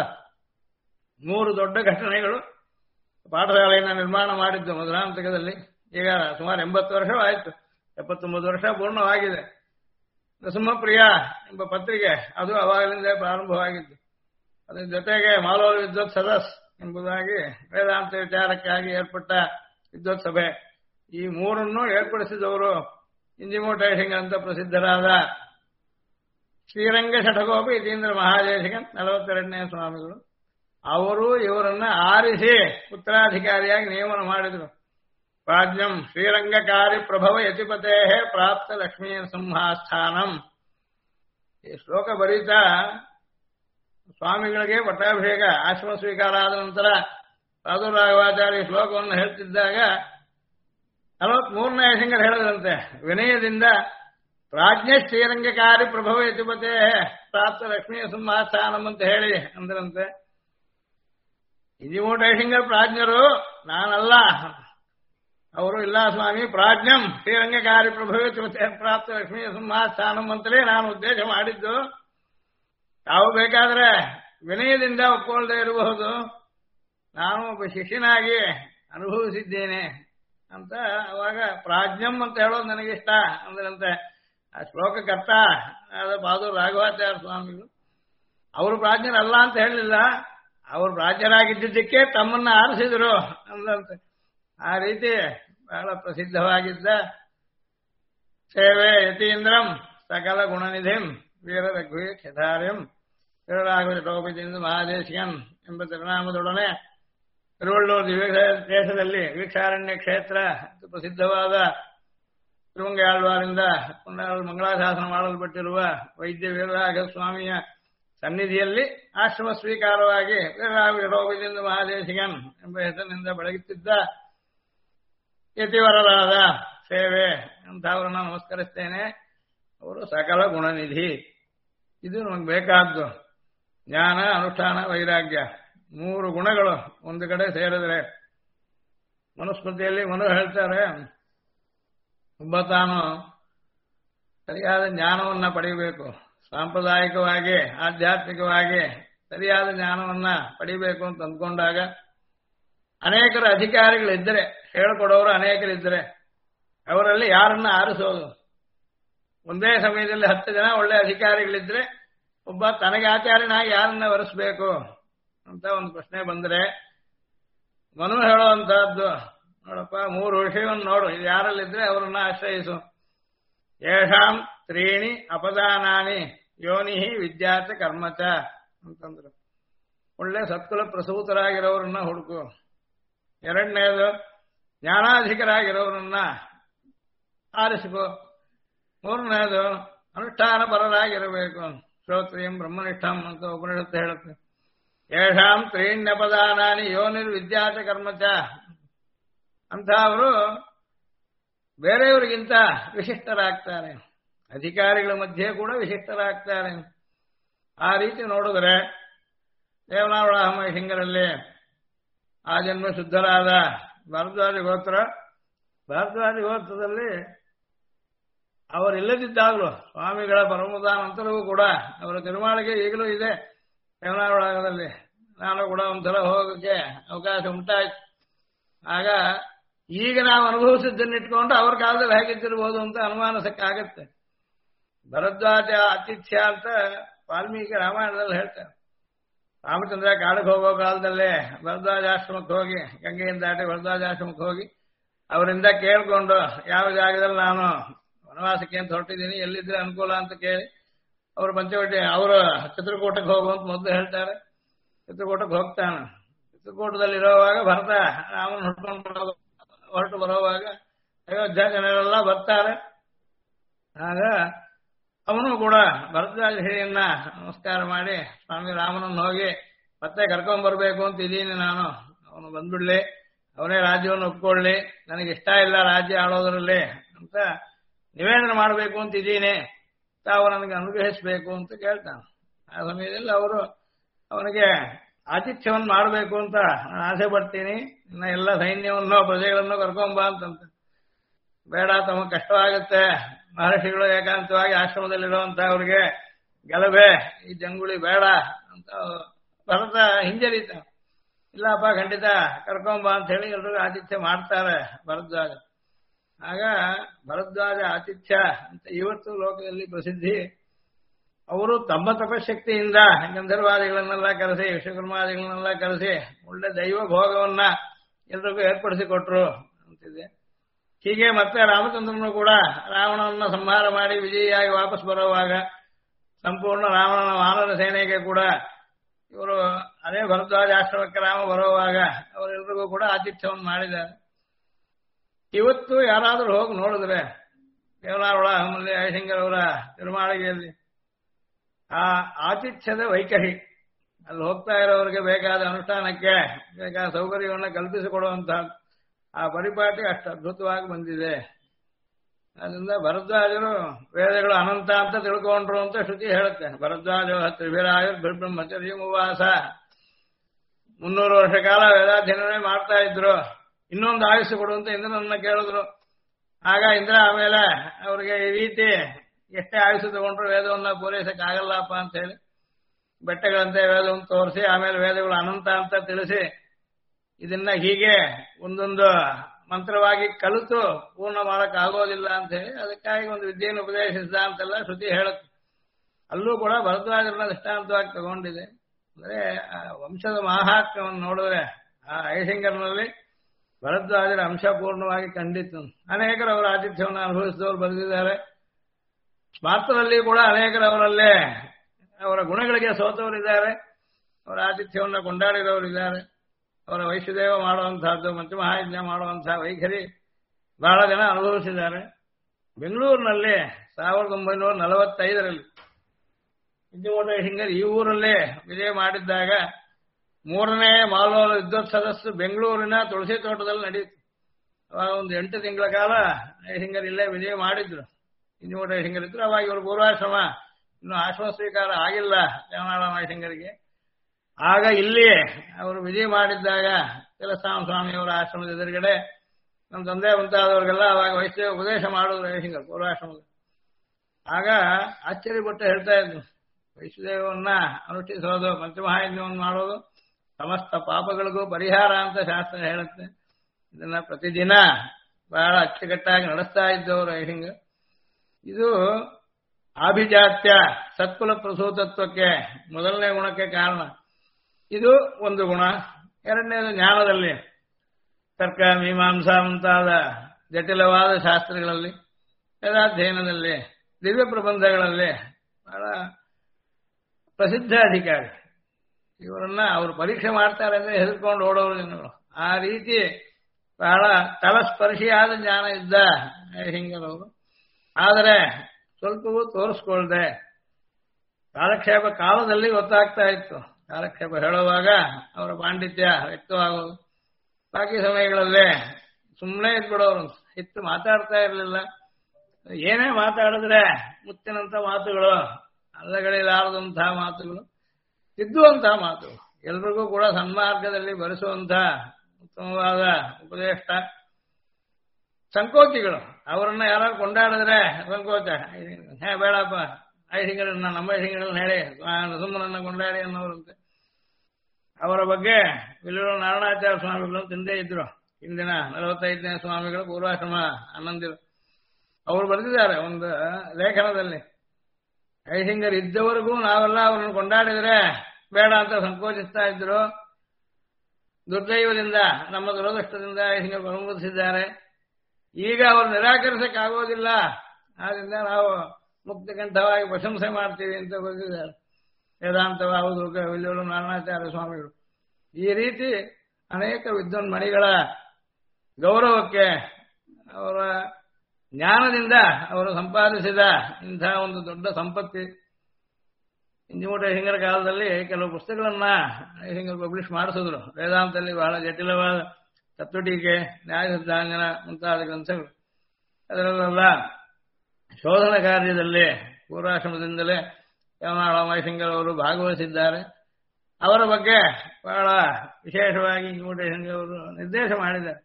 3 ದೊಡ್ಡ ಘಟನೆಗಳು. ಪಾಠಶಾಲೆಯನ್ನು ನಿರ್ಮಾಣ ಮಾಡಿದ್ದು ಮಧುರಾಂತಕದಲ್ಲಿ. ಈಗ ಸುಮಾರು 80 ವರ್ಷವಾಯಿತು, 79 ವರ್ಷ ಪೂರ್ಣವಾಗಿದೆ. ನೃಸಿಂಹಪ್ರಿಯ ಎಂಬ ಪತ್ರಿಕೆ ಅದು ಅವಾಗಲಿಂದ ಪ್ರಾರಂಭವಾಗಿದ್ದು. ಅದರ ಜೊತೆಗೆ ಮಾಲೂರು ವಿದ್ವತ್ ಸದಸ್ ಎಂಬುದಾಗಿ ವೇದಾಂತ ವಿಚಾರಕ್ಕಾಗಿ ಏರ್ಪಟ್ಟ ವಿದ್ವತ್ ಸಭೆ. ಈ 3 ಏರ್ಪಡಿಸಿದವರು ಇಂಜಿಮೂಟೈಹಿಂಗ್ ಅಂತ ಪ್ರಸಿದ್ಧರಾದ ಶ್ರೀರಂಗ ಷಠಗೋಪಿ ಯತೀಂದ್ರ ಮಹಾದೇಶಿಕನ್ 42ನೇ ಸ್ವಾಮಿಗಳು. ಅವರು ಇವರನ್ನ ಆರಿಸಿ ಉತ್ತರಾಧಿಕಾರಿಯಾಗಿ ನೇಮನ ಮಾಡಿದರು. ಪ್ರಾಜ್ಞಂ ಶ್ರೀರಂಗಕಾರಿ ಪ್ರಭವ ಯತಿಪತೇ ಪ್ರಾಪ್ತ ಲಕ್ಷ್ಮೀ ಸಿಂಹಾಸ್ಥಾನಂ. ಈ ಶ್ಲೋಕ ಬರೀತಾ ಸ್ವಾಮಿಗಳಿಗೆ ಪಟ್ಟಾಭಿಷೇಕ ಆಶ್ರಮ ಸ್ವೀಕಾರ ಆದ ನಂತರ ಪಾದೂರು ರಾಘವಾಚಾರ್ಯ ಶ್ಲೋಕವನ್ನು ಹೇಳ್ತಿದ್ದಾಗ 43ನೇ ಶಂಕರ್ ಹೇಳಿದಂತೆ, ವಿನಯದಿಂದ ಪ್ರಾಜ್ಞ ಶ್ರೀರಂಗಕಾರಿ ಪ್ರಭವ ಯತಿಪತೇ ಪ್ರಾಪ್ತ ಲಕ್ಷ್ಮೀ ಸಿಂಹಾಸ್ಥಾನಂ ಅಂತ ಹೇಳಿ ಅಂದ್ರಂತೆ. ಇಂಜಿಮೂಟೈಹಿಂಗರ್ ಪ್ರಾಜ್ಞರು, ನಾನಲ್ಲ. ಅವರು ಇಲ್ಲ ಸ್ವಾಮಿ, ಪ್ರಾಜ್ಞಂ ಶ್ರೀರಂಗಕಾರಿ ಪ್ರಭವ ಯತಿಪತೇ ಪ್ರಾಪ್ತ ಲಕ್ಷ್ಮೀ ಸಿಂಹಾಸ್ಥಾನಂ ಅಂತಲೇ ನಾನು ಉದ್ದೇಶ ಮಾಡಿದ್ದು. ತಾವು ಬೇಕಾದ್ರೆ ವಿನಯದಿಂದ ಒಪ್ಕೊಳ್ಳದೆ ಇರಬಹುದು, ನಾನು ಒಬ್ಬ ಶಿಷ್ಯನಾಗಿ ಅನುಭವಿಸಿದ್ದೇನೆ ಅಂತ ಅವಾಗ ಪ್ರಾಜ್ಞಂ ಅಂತ ಹೇಳೋದು ನನಗಿಷ್ಟ ಅಂದ್ರಂತೆ. ಆ ಶ್ಲೋಕಕರ್ತ ಆದ ಪಾದೂರು ರಾಘವಾಚಾರ್ಯ ಸ್ವಾಮಿಗಳು ಅವರು ಪ್ರಾಜ್ಞರಲ್ಲ ಅಂತ ಹೇಳಲಿಲ್ಲ, ಅವರು ಪ್ರಾಜ್ಞರಾಗಿದ್ದಕ್ಕೆ ತಮ್ಮನ್ನ ಆರಿಸಿದರು ಅಂದಂತೆ. ಆ ರೀತಿ ಬಹಳ ಪ್ರಸಿದ್ಧವಾಗಿದ್ದ ಸೇವೆ ಯತೀಂದ್ರಂ ಸಕಲ ಗುಣನಿಧಿಂ ವೀರ ರಘುವೀ ಕ್ಷಧಾರ್ಯಂ ತಿರುಳಾಗುವಿಂದ ಮಹಾದೇಶಿಕನ್ ಎಂಬ ತಿರುನಾಮದೊಡನೆ ತಿರುವಳ್ಳೂರು ದಿವ್ಯ ದೇಶದಲ್ಲಿ ವೀಕ್ಷಾರಣ್ಯ ಕ್ಷೇತ್ರ ಪ್ರಸಿದ್ಧವಾದ ತಿರುವಂಗಾಳ್ವಾರಿಂದ ಮಂಗಳಾಶಾಸನ ಮಾಡಲ್ಪಟ್ಟಿರುವ ವೈದ್ಯ ವೀರರಾಘವ ಸ್ವಾಮಿಯ ಸನ್ನಿಧಿಯಲ್ಲಿ ಆಶ್ರಮ ಸ್ವೀಕಾರವಾಗಿ ವೀರರಾಘವೇಂದ್ರ ಮಹಾದೇಶಿಕನ್ ಎಂಬ ಹೆಸರಿನಿಂದ ಬೆಳಗುತ್ತಿದ್ದ ಯತಿವರರಾದ ಸೇವೆ ಅಂತವರನ್ನ ನಮಸ್ಕರಿಸ್ತೇನೆ. ಅವರು ಸಕಲ ಗುಣನಿಧಿ. ಇದು ನಮಗೆ ಬೇಕಾದ್ದು. ಜ್ಞಾನ, ಅನುಷ್ಠಾನ, ವೈರಾಗ್ಯ 3 ಗುಣಗಳು ಒಂದು ಕಡೆ ಸೇರಿದ್ರೆ. ಮನುಸ್ಮೃತಿಯಲ್ಲಿ ಮನು ಹೇಳ್ತಾರೆ, ಒಬ್ಬ ತಾನು ಸರಿಯಾದ ಜ್ಞಾನವನ್ನ ಪಡೆಯಬೇಕು, ಸಾಂಪ್ರದಾಯಿಕವಾಗಿ ಆಧ್ಯಾತ್ಮಿಕವಾಗಿ ಸರಿಯಾದ ಜ್ಞಾನವನ್ನ ಪಡಿಬೇಕು ಅಂತ ಅಂದ್ಕೊಂಡಾಗ ಅನೇಕರ ಅಧಿಕಾರಿಗಳಿದ್ದರೆ, ಹೇಳ್ಕೊಡೋರು ಅನೇಕರಿದ್ದರೆ ಅವರಲ್ಲಿ ಯಾರನ್ನ ಆರಿಸೋದು? ಒಂದೇ ಸಮಯದಲ್ಲಿ 10 ಜನ ಒಳ್ಳೆ ಅಧಿಕಾರಿಗಳಿದ್ರೆ ಒಬ್ಬ ತನಗೆ ಆಚಾರ್ಯನಾಗಿ ಯಾರನ್ನ ವರೆಸಬೇಕು ಅಂತ ಒಂದು ಪ್ರಶ್ನೆ ಬಂದರೆ ಮನು ಹೇಳುವಂತಹದ್ದು, ನೋಡಪ್ಪ 3 ವಿಷಯವನ್ನು ನೋಡು, ಇದು ಯಾರಲ್ಲಿದ್ರೆ ಅವರನ್ನ ಆಶ್ರಯಿಸು. ಯೇಷಾಂ 3 ಅಪದಾನಾನಿ ಯೋನಿ ವಿದ್ಯಾಚ ಕರ್ಮಚ ಅಂತಂದ್ರು. ಒಳ್ಳೆ ಸತ್ಕುಲ ಪ್ರಸೂತರಾಗಿರೋರನ್ನ ಹುಡುಕು. 2ನೇದು ಜ್ಞಾನಾಧಿಕರಾಗಿರೋರನ್ನ ಆರಿಸಿಕೋ. 3ನೇದು ಅನುಷ್ಠಾನ ಪರರಾಗಿರಬೇಕು. ಶ್ರೋತ್ರಿಯಂ ಬ್ರಹ್ಮನಿಷ್ಠಂ ಅಂತ ಉಪನಿಷತ್ತು ಹೇಳುತ್ತೆ. ಯೇಷಾಂ 3 ಅಪದಾನಾನಿ ಯೋನಿರ್ ವಿದ್ಯಾಚ ಕರ್ಮಚ ಅಂತ ಅವರು ಬೇರೆಯವರಿಗಿಂತ ವಿಶಿಷ್ಟರಾಗ್ತಾರೆ, ಅಧಿಕಾರಿಗಳ ಮಧ್ಯೆ ಕೂಡ ವಿಶಿಷ್ಟರಾಗ್ತಾರೆ. ಆ ರೀತಿ ನೋಡಿದ್ರೆ ದೇವನಾವಳ ಹಿಂಗರಲ್ಲಿ ಆ ಜನ್ಮ ಶುದ್ಧರಾದ ಭಾರದ್ವಾಜ ಗೋತ್ರದಲ್ಲಿ ಅವರಿಲ್ಲದಿದ್ದಾಗಲೂ ಸ್ವಾಮಿಗಳ ಪರಮದಾನಂತರವೂ ಕೂಡ ಅವರ ತಿರುಮಾಳಿಗೆ ಈಗಲೂ ಇದೆ ದೇವನಾವಳದಲ್ಲಿ. ನಾನು ಕೂಡ ಒಂದ್ಸಲ ಹೋಗೋಕ್ಕೆ ಅವಕಾಶ ಉಂಟಾಯ್ತು. ಆಗ ಈಗ ನಾವು ಅನುಭವಿಸಿದ್ದನ್ನಿಟ್ಕೊಂಡು ಅವ್ರ ಕಾಲದಲ್ಲಿ ಹೇಗಿದ್ದಿರ್ಬೋದು ಅಂತ ಅನುಮಾನಿಸಕ್ಕಾಗತ್ತೆ. ಭರದ್ವಾಜ ಆತಿಥ್ಯ ಅಂತ ವಾಲ್ಮೀಕಿ ರಾಮಾಯಣದಲ್ಲಿ ಹೇಳ್ತಾರೆ. ರಾಮಚಂದ್ರ ಕಾಡಿಗೆ ಹೋಗೋ ಕಾಲದಲ್ಲೇ ಭರದ್ವಾಜಾಶ್ರಮಕ್ಕೆ ಹೋಗಿ, ಗಂಗೆಯಿಂದ ದಾಟಿ ಭರದ್ವಾಜಾಶ್ರಮಕ್ಕೆ ಹೋಗಿ ಅವರಿಂದ ಕೇಳ್ಕೊಂಡು ಯಾವ ಜಾಗದಲ್ಲಿ ನಾನು ವನವಾಸಕ್ಕೆ ಅಂತ ಹೊರಟಿದ್ದೀನಿ, ಎಲ್ಲಿದ್ರೆ ಅನುಕೂಲ ಅಂತ ಕೇಳಿ ಅವರು ಪಂಚವಟಿ ಅವರು ಚಿತ್ರಕೂಟಕ್ಕೆ ಹೋಗುವಂತ ಮೊದಲು ಹೇಳ್ತಾರೆ. ಚಿತ್ರಕೂಟಕ್ಕೆ ಹೋಗ್ತಾನೆ. ಚಿತ್ರಕೂಟದಲ್ಲಿರೋವಾಗ ಭರತ ರಾಮನ ಹೊರಟು ಬರೋವಾಗ ಅಯೋಧ್ಯ ಜನರೆಲ್ಲ ಬರ್ತಾರೆ. ಆಗ ಅವನು ಕೂಡ ಭರದ್ವಾಜ ಹಿರಿಯನ್ನ ನಮಸ್ಕಾರ ಮಾಡಿ, ಸ್ವಾಮಿ ರಾಮನನ್ನು ಹೋಗಿ ಮತ್ತೆ ಕರ್ಕೊಂಡ್ ಬರ್ಬೇಕು ಅಂತ ಇದ್ದೀನಿ ನಾನು, ಅವನು ಬಂದ್ಬಿಡ್ಲಿ, ಅವನೇ ರಾಜ್ಯವನ್ನು ಒಪ್ಕೊಳ್ಳಿ, ನನಗೆ ಇಷ್ಟ ಇಲ್ಲ ರಾಜ್ಯ ಆಳೋದ್ರಲ್ಲಿ ಅಂತ ನಿವೇದನೆ ಮಾಡಬೇಕು ಅಂತ ಇದ್ದೀನಿ, ತಾವು ನನಗೆ ಅನುಗ್ರಹಿಸಬೇಕು ಅಂತ ಕೇಳ್ತಾನೆ. ಆ ಸಮಯದಲ್ಲಿ ಅವರು ಅವನಿಗೆ ಆತಿಥ್ಯವನ್ನು ಮಾಡಬೇಕು ಅಂತ ನಾನು ಆಸೆ ಪಡ್ತೀನಿ, ಇನ್ನ ಎಲ್ಲ ಸೈನ್ಯವನ್ನು ಪ್ರಜೆಗಳನ್ನು ಕರ್ಕೊಂಬ ಅಂತಂತ. ಬೇಡ, ತಮಗೆ ಕಷ್ಟವಾಗುತ್ತೆ, ಮಹರ್ಷಿಗಳು ಏಕಾಂತವಾಗಿ ಆಶ್ರಮದಲ್ಲಿರುವಂತ ಅವ್ರಿಗೆ ಗಲಭೆ ಈ ಜಂಗುಳಿ ಬೇಡ ಅಂತ ಭರತ ಹಿಂಜರಿತ. ಇಲ್ಲಪ್ಪ ಖಂಡಿತ ಕರ್ಕೊಂಬ ಅಂತ ಹೇಳಿ ಎಲ್ರಿಗೂ ಆತಿಥ್ಯ ಮಾಡ್ತಾರೆ ಭರದ್ವಾಜ. ಆಗ ಭರದ್ವಾಜ ಆತಿಥ್ಯ ಅಂತ ಇವತ್ತು ಲೋಕದಲ್ಲಿ ಪ್ರಸಿದ್ಧಿ. ಅವರು ತಮ್ಮ ತಪಶಕ್ತಿಯಿಂದ ಗಂಧರ್ವಾದಿಗಳನ್ನೆಲ್ಲ ಕರೆಸಿ, ವಿಶ್ವಕರ್ಮಾದಿಗಳನ್ನೆಲ್ಲ ಕರೆಸಿ ಒಳ್ಳೆ ದೈವ ಭೋಗವನ್ನ ಎಲ್ರಿಗೂ ಏರ್ಪಡಿಸಿಕೊಟ್ರು ಅಂತಿದೆ. ಹೀಗೆ ಮತ್ತೆ ರಾಮಚಂದ್ರನು ಕೂಡ ರಾವಣನನ್ನ ಸಂಹಾರ ಮಾಡಿ ವಿಜಯಿಯಾಗಿ ವಾಪಸ್ ಬರುವಾಗ ಸಂಪೂರ್ಣ ರಾವಣನ ವಾನರ ಸೇನೆಗೆ ಕೂಡ ಇವರು ಅದೇ ಭರದ್ವಾಜ ಆಶ್ರಮಕ್ಕೆ ರಾಮ ಬರುವಾಗ ಅವರೆಲ್ಲರಿಗೂ ಕೂಡ ಆತಿಥ್ಯವನ್ನು ಮಾಡಿದ್ದಾರೆ. ಇವತ್ತು ಯಾರಾದರೂ ಹೋಗಿ ನೋಡಿದ್ರೆ ದೇವನಾವಳ ಆಮೇಲೆ ಜಯಶಂಕರ್ ಅವರ ತಿರುಮಾಳಿಗೆಯಲ್ಲಿ ಆ ಆತಿಥ್ಯದ ವೈಖರಿ, ಅಲ್ಲಿ ಹೋಗ್ತಾ ಇರೋರಿಗೆ ಬೇಕಾದ ಅನುಷ್ಠಾನಕ್ಕೆ ಬೇಕಾದ ಸೌಕರ್ಯವನ್ನು ಕಲ್ಪಿಸಿಕೊಡುವಂತಹ ಆ ಪರಿಪಾಟಿ ಅಷ್ಟು ಅದ್ಭುತವಾಗಿ ಬಂದಿದೆ. ಅದರಿಂದ ಭರದ್ವಾಜರು ವೇದಗಳು ಅನಂತ ಅಂತ ತಿಳ್ಕೊಂಡ್ರು ಅಂತ ಶ್ರುತಿ ಹೇಳುತ್ತೆ. ಭರದ್ವಾಜ ತ್ರಿಭಿರಾಯುರ್ ಬ್ರಹ್ಮಚರ್ಯ ಉವಾಸ, 300 ವರ್ಷ ಕಾಲ ವೇದಾಧ್ಯಯನವೇ ಮಾಡ್ತಾ ಇದ್ರು. ಇನ್ನೊಂದು ಆಯುಷ್ಯ ಕೊಡುವಂತ ಇಂದ್ರನನ್ನ ಕೇಳಿದ್ರು. ಆಗ ಇಂದ್ರ ಆಮೇಲೆ ಅವ್ರಿಗೆ ಈ ರೀತಿ ಎಷ್ಟೇ ಆಯುಷ್ಯ ತಗೊಂಡ್ರು ವೇದವನ್ನ ಪೂರೈಸಕ್ಕಾಗಲ್ಲಪ್ಪ ಅಂತ ಹೇಳಿ ಬೆಟ್ಟಗಳಂತೆ ವೇದವನ್ನು ತೋರಿಸಿ ಆಮೇಲೆ ವೇದಗಳು ಅನಂತ ಅಂತ ತಿಳಿಸಿ ಇದನ್ನ ಹೀಗೆ ಒಂದೊಂದು ಮಂತ್ರವಾಗಿ ಕಲಿತು ಪೂರ್ಣ ಮಾಡಕ್ ಆಗೋದಿಲ್ಲ ಅಂತ ಹೇಳಿ ಅದಕ್ಕಾಗಿ ಒಂದು ವಿದ್ಯೆಯನ್ನು ಉಪದೇಶಿಸಿದ ಅಂತೆಲ್ಲ ಶ್ರುತಿ ಹೇಳುತ್ತೆ. ಅಲ್ಲೂ ಕೂಡ ಭರದ್ವಾಜರನ್ನ ದೃಷ್ಟಾಂತವಾಗಿ ತಗೊಂಡಿದೆ. ಅಂದ್ರೆ ಆ ವಂಶದ ಮಹಾತ್ಮ್ಯವನ್ನು ನೋಡಿದ್ರೆ ಆ ಐಶಂಕರ್ನಲ್ಲಿ ಭರದ್ವಾಜರ ಅಂಶ ಪೂರ್ಣವಾಗಿ ಕಂಡಿತ್ತು. ಅನೇಕರು ಅವರ ಆತಿಥ್ಯವನ್ನು ಅನುಭವಿಸಿದವರು ಬರೆದಿದ್ದಾರೆ. ಮಾತ್ರದಲ್ಲಿ ಕೂಡ ಅನೇಕರವರಲ್ಲೇ ಅವರ ಗುಣಗಳಿಗೆ ಸೋತವರಿದ್ದಾರೆ, ಅವರ ಆತಿಥ್ಯವನ್ನು ಕೊಂಡಾಡಿದವರಿದ್ದಾರೆ. ಅವರ ವೈಶ್ಯದೇವ ಮಾಡುವಂತಹದ್ದು ಪಂಚಮಹಾಯಜ್ಞ ಮಾಡುವಂತಹ ವೈಖರಿ ಬಹಳ ಜನ ಅನುಭವಿಸಿದ್ದಾರೆ. ಬೆಂಗಳೂರಿನಲ್ಲಿ 1945ರಲ್ಲಿ ವಿದ್ಯುಮೋಟೇಶಂಕರ್ ಈ ಊರಲ್ಲೇ ವಿಜಯ ಮಾಡಿದ್ದಾಗ 3ನೇ ಮಾಲೋಲ ವಿದ್ವತ್ ಸದಸ್ಸು ಬೆಂಗಳೂರಿನ ತುಳಸಿ ತೋಟದಲ್ಲಿ ನಡೆಯಿತು. ಅವಾಗ ಒಂದು 8 ತಿಂಗಳ ಕಾಲ ಐಶಂಕರ್ ಇಲ್ಲೇ ವಿಜಯ ಮಾಡಿದ್ರು. ವಿದ್ಯುಮೋಟೇಶಂಕರ್ ಇದ್ರು. ಅವಾಗ ಇವರು ಪೂರ್ವಾಶ್ರಮ ಇನ್ನು ಆಶ್ರಮ ಸ್ವೀಕಾರ ಆಗಿಲ್ಲ ದೇವನಾಳ ಐಶಂಕರಿಗೆ. ಆಗ ಇಲ್ಲಿ ಅವರು ವಿಜಯ ಮಾಡಿದ್ದಾಗ ಕೆಲಸ್ವಾಮ ಸ್ವಾಮಿಯವರ ಆಶ್ರಮದ ಎದುರುಗಡೆ ನಮ್ಮ ತಂದೆ ಮುಂತಾದವ್ರಿಗೆಲ್ಲ ಅವಾಗ ವೈಷ್ಣವ ಉಪದೇಶ ಮಾಡಿದ್ರು ಐಶಂಕರ್ ಪೂರ್ವಾಶ್ರಮದ. ಆಗ ಆಶ್ಚರ್ಯಪಟ್ಟು ಹೇಳ್ತಾ ಇದ್ರು, ವೈಷ್ಣದೇವನ್ನ ಅನುಷ್ಠಿಸೋದು, ಪಂಚಮಹಾಯಜ್ಞವನ್ನು ಮಾಡೋದು ಸಮಸ್ತ ಪಾಪಗಳಿಗೂ ಪರಿಹಾರ ಅಂತ ಶಾಸ್ತ್ರ ಹೇಳುತ್ತೆ. ಇದನ್ನ ಪ್ರತಿದಿನ ಬಹಳ ಅಚ್ಚುಕಟ್ಟಾಗಿ ನಡೆಸ್ತಾ ಇದ್ದವರು ಐಹಿಂಗ. ಇದು ಆಭಿಜಾತ್ಯ ಸತ್ಕುಲ ಪ್ರಸೂತತ್ವಕ್ಕೆ ಮೊದಲನೇ ಗುಣಕ್ಕೆ ಕಾರಣ. ಇದು ಒಂದು ಗುಣ. ಎರಡನೇದು ಜ್ಞಾನದಲ್ಲಿ ತರ್ಕ ಮೀಮಾಂಸಾ ಮುಂತಾದ ಜಟಿಲವಾದ ಶಾಸ್ತ್ರಗಳಲ್ಲಿ, ವೇದಾಧ್ಯಯನದಲ್ಲಿ, ದಿವ್ಯ ಪ್ರಬಂಧಗಳಲ್ಲಿ ಬಹಳ ಪ್ರಸಿದ್ಧ ಅಧಿಕಾರಿ. ಇವರನ್ನ ಅವರು ಪರೀಕ್ಷೆ ಮಾಡ್ತಾರೆ ಅಂದ್ರೆ ಹೆದರ್ಕೊಂಡು ಓಡೋರು ಜನಗಳು. ಆ ರೀತಿ ಬಹಳ ತಲಸ್ಪರ್ಶಿಯಾದ ಜ್ಞಾನ ಇದ್ದ ಹಿಂಗನವರು. ಆದರೆ ಸ್ವಲ್ಪವೂ ತೋರಿಸ್ಕೊಳ್ದೆ ಕಾಲಕ್ಷೇಪ ಕಾಲದಲ್ಲಿ ಗೊತ್ತಾಗ್ತಾ ಇತ್ತು. ಕಾಲಕ್ಷೇಪ ಹೇಳುವಾಗ ಅವರ ಪಾಂಡಿತ್ಯ ವ್ಯಕ್ತವಾಗೋದು. ಬಾಕಿ ಸಮಯಗಳಲ್ಲೇ ಸುಮ್ಮನೆ ಇದ್ಬಿಡೋರು, ಹೆಚ್ಚು ಮಾತಾಡ್ತಾ ಇರಲಿಲ್ಲ. ಏನೇ ಮಾತಾಡಿದ್ರೆ ಮುತ್ತಿನಂಥ ಮಾತುಗಳು, ಅಲ್ಲಗಳಿಲಾರದಂತಹ ಮಾತುಗಳು, ತಿದ್ದುವಂತಹ ಮಾತುಗಳು, ಎಲ್ರಿಗೂ ಕೂಡ ಸನ್ಮಾರ್ಗದಲ್ಲಿ ಬರೆಸುವಂತಹ ಉತ್ತಮವಾದ ಉಪದೇಶ. ಸಂಕೋಚಿಗಳು, ಅವರನ್ನ ಯಾರು ಕೊಂಡಾಡಿದ್ರೆ ಸಂಕೋಚ, ಬೇಡಪ್ಪ ಐಹಿಂಗಳನ್ನ ನಮ್ಮ ಐಹಿಂಗಳನ್ನ ಹೇಳಿ ಸುಮ್ಮನನ್ನ ಕೊಂಡಾಡಿ ಅನ್ನೋರಂತೆ. ಅವರ ಬಗ್ಗೆ ವಿಲ್ಲೂರು ನಾರಾಯಣಾಚಾರ್ಯ ಸ್ವಾಮಿಗಳು ತಿಂದೇ ಇದ್ರು. ಹಿಂದಿನ 45ನೇ ಸ್ವಾಮಿಗಳು ಪೂರ್ವಾಶ್ರಮ ಆನಂದಿರು ಅವರು ಬರೆದಿದ್ದಾರೆ ಒಂದು ಲೇಖನದಲ್ಲಿ, ಐಹಿಂಗರು ಇದ್ದವರೆಗೂ ನಾವೆಲ್ಲ ಅವರನ್ನು ಕೊಂಡಾಡಿದ್ರೆ ಬೇಡ ಅಂತ ಸಂಕೋಚಿಸ್ತಾ ಇದ್ರು. ದುರ್ದೈವದಿಂದ, ನಮ್ಮ ದುರದೃಷ್ಟದಿಂದ ಐಹಿಂಗರು ಅನುಮತಿಸಿದ್ದಾರೆ. ಈಗ ಅವರು ನಿರಾಕರಿಸಕ್ಕಾಗೋದಿಲ್ಲ, ಆದ್ರಿಂದ ನಾವು ಮುಕ್ತಕಂಠವಾಗಿ ಪ್ರಶಂಸೆ ಮಾಡ್ತೀವಿ ಅಂತ ಬರೆದಿದ್ದಾರೆ ವೇದಾಂತವಾವುದು ವಿಲ್ಲೂರು ನಾರಾಯಣಾಚಾರ್ಯ ಸ್ವಾಮಿಗಳು. ಈ ರೀತಿ ಅನೇಕ ವಿದ್ವನ್ಮಣಿಗಳ ಗೌರವಕ್ಕೆ ಅವರ ಜ್ಞಾನದಿಂದ ಅವರು ಸಂಪಾದಿಸಿದ ಇಂತಹ ಒಂದು ದೊಡ್ಡ ಸಂಪತ್ತಿ. ಇಂಜಿಮೂಟ ಐಹಿಂಗರ ಕಾಲದಲ್ಲಿ ಕೆಲವು ಪುಸ್ತಕಗಳನ್ನ ಐಹಿಂಗರು ಪಬ್ಲಿಷ್ ಮಾಡಿಸಿದ್ರು. ವೇದಾಂತದಲ್ಲಿ ಬಹಳ ಜಟಿಲವಾದ ತತ್ವಟೀಕೆ, ನ್ಯಾಯ ಸಿದ್ಧಾಂಗನ ಮುಂತಾದ ಗ್ರಂಥಗಳು. ಅದರಲ್ಲೆಲ್ಲ ಶೋಧನ ಕಾರ್ಯದಲ್ಲಿ ಪೂರ್ವಾಶ್ರಮದಿಂದಲೇ ಯಮನಾಳ ಅವರು ಭಾಗವಹಿಸಿದ್ದಾರೆ. ಅವರ ಬಗ್ಗೆ ಬಹಳ ವಿಶೇಷವಾಗಿ ಇಂಜಿಮೂಟ ಐಹಿಂಗರವರು ನಿರ್ದೇಶ ಮಾಡಿದ್ದಾರೆ.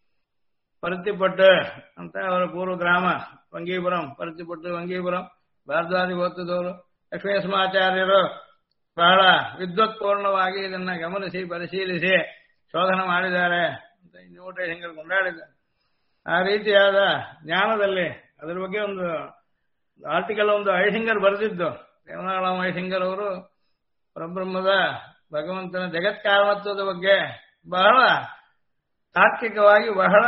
ಪರುತ್ತಿಪಟ್ಟು ಅಂತ ಅವರ ಪೂರ್ವ ಗ್ರಾಮ ವಂಗೀಪುರಂ, ಪರುತ್ತಿಪಟ್ಟು ವಂಗೀಪುರಂ, ಭಾರದ್ವಾಜಿ ಗೋತ್ರದವರು. ಲಕ್ಷ್ಮೀನರಸಿಂಹಾಚಾರ್ಯರು ಬಹಳ ವಿದ್ವತ್ಪೂರ್ಣವಾಗಿ ಇದನ್ನ ಗಮನಿಸಿ ಪರಿಶೀಲಿಸಿ ಶೋಧನ ಮಾಡಿದ್ದಾರೆ ಅಂತ ಇಂಜಿಮೂಟ ಐಹಿಂಗರು ಕೊಂಡಾಡಿದ್ದಾರೆ. ಆ ರೀತಿಯಾದ ಜ್ಞಾನದಲ್ಲಿ ಅದರ ಬಗ್ಗೆ ಒಂದು ಆರ್ಟಿಕಲ್ ಒಂದು ಐಹಿಂಗರ್ ಬರೆದಿದ್ದು. ಯಮನಾಳಂ ಐಹಿಂಗರ್ ಅವರು ಪರಬ್ರಹ್ಮದ ಭಗವಂತನ ಜಗತ್ಕಾರಣತ್ವದ ಬಗ್ಗೆ ಬಹಳ ತಾರ್ಕಿಕವಾಗಿ ಬಹಳ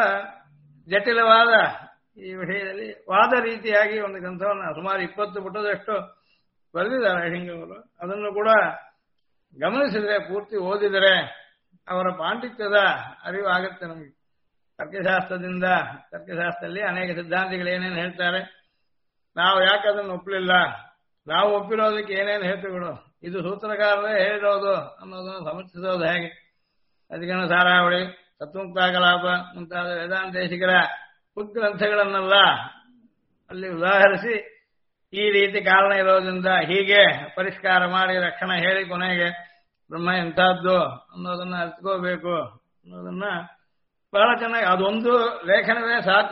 ಜಟಿಲವಾದ ಈ ವಿಷಯದಲ್ಲಿ ವಾದ ರೀತಿಯಾಗಿ ಒಂದು ಗ್ರಂಥವನ್ನು ಸುಮಾರು 20 ಪುಟದಷ್ಟು ಬರೆದಿದ್ದಾರೆ ಐಹಿಂಗರು. ಅದನ್ನು ಕೂಡ ಗಮನಿಸಿದರೆ, ಪೂರ್ತಿ ಓದಿದರೆ ಅವರ ಪಾಂಡಿತ್ಯದ ಅರಿವು ಆಗುತ್ತೆ ನಮಗೆ. ತರ್ಕಶಾಸ್ತ್ರದಿಂದ, ತರ್ಕಶಾಸ್ತ್ರದಲ್ಲಿ ಅನೇಕ ಸಿದ್ಧಾಂತಿಗಳು ಏನೇನು ಹೇಳ್ತಾರೆ, ನಾವು ಯಾಕೆ ಅದನ್ನು ಒಪ್ಪಲಿಲ್ಲ, ನಾವು ಒಪ್ಪಿರೋದಕ್ಕೆ ಏನೇನು ಹೇತುಗಳು, ಇದು ಸೂತ್ರಕಾರರೇ ಹೇಳಿರೋದು ಅನ್ನೋದನ್ನು ಸಮರ್ಥಿಸೋದು ಹೇಗೆ, ಅಧಿಗಣ ಸಾರಾವಳಿ, ತತ್ವಮುಕ್ತಾಕಲಾಪ ಮುಂತಾದ ವೇದಾಂತೇಶಿಗರ ಉದ್ಗ್ರಂಥಗಳನ್ನೆಲ್ಲ ಅಲ್ಲಿ ಉದಾಹರಿಸಿ ಈ ರೀತಿ ಕಾರಣ ಇರೋದ್ರಿಂದ ಹೀಗೆ ಪರಿಷ್ಕಾರ ಮಾಡಿ ರಕ್ಷಣೆ ಹೇಳಿ ಕೊನೆಗೆ ಬ್ರಹ್ಮ ಎಂಥದ್ದು ಅನ್ನೋದನ್ನ ಅರ್ಥಕೋಬೇಕು ಅನ್ನೋದನ್ನ ಬಹಳ ಚೆನ್ನಾಗಿ, ಅದೊಂದು ಲೇಖನವೇ ಸಾಕು.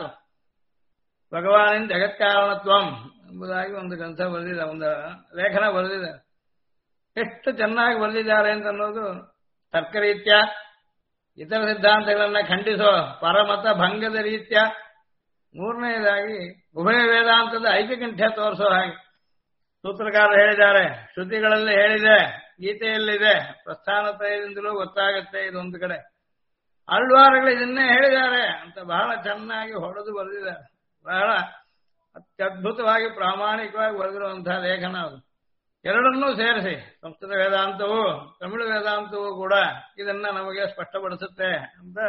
ಭಗವಾನಿನ ಜಗತ್ಕಾರಣತ್ವಂ ಎಂಬುದಾಗಿ ಒಂದು ಗ್ರಂಥ ಬರೆದಿದೆ, ಒಂದು ಲೇಖನ ಬರೆದಿದೆ. ಎಷ್ಟು ಚೆನ್ನಾಗಿ ಬರೆದಿದ್ದಾರೆ ಅಂತ ಅನ್ನೋದು ತರ್ಕರೀತ್ಯ, ಇತರ ಸಿದ್ಧಾಂತಗಳನ್ನ ಖಂಡಿಸೋ ಪರಮತ ಭಂಗದ ರೀತ್ಯ, ಮೂರನೆಯದಾಗಿ ಉಭಯ ವೇದಾಂತದ ಐಕ್ಯಕಂಠ್ಯ ತೋರಿಸೋ ಹಾಗೆ. ಸೂತ್ರಕಾರ ಹೇಳಿದ್ದಾರೆ, ಶ್ರುತಿಗಳಲ್ಲಿ ಹೇಳಿದೆ, ಗೀತೆಯಲ್ಲಿದೆ, ಪ್ರಸ್ಥಾನತ್ರಯದಿಂದಲೂ ಗೊತ್ತಾಗುತ್ತೆ ಇದೊಂದು ಕಡೆ, ಆಳ್ವಾರಗಳು ಇದನ್ನೇ ಹೇಳಿದ್ದಾರೆ ಅಂತ ಬಹಳ ಚೆನ್ನಾಗಿ ಹೊಡೆದು ಬರೆದಿದ್ದಾರೆ. ಬಹಳ ಅತ್ಯದ್ಭುತವಾಗಿ ಪ್ರಾಮಾಣಿಕವಾಗಿ ಬರೆದಿರುವಂತಹ ಲೇಖನ ಅದು. ಎರಡನ್ನೂ ಸೇರಿಸಿ ಸಂಸ್ಕೃತ ವೇದಾಂತವು ತಮಿಳು ವೇದಾಂತವೂ ಕೂಡ ಇದನ್ನ ನಮಗೆ ಸ್ಪಷ್ಟಪಡಿಸುತ್ತೆ ಅಂತ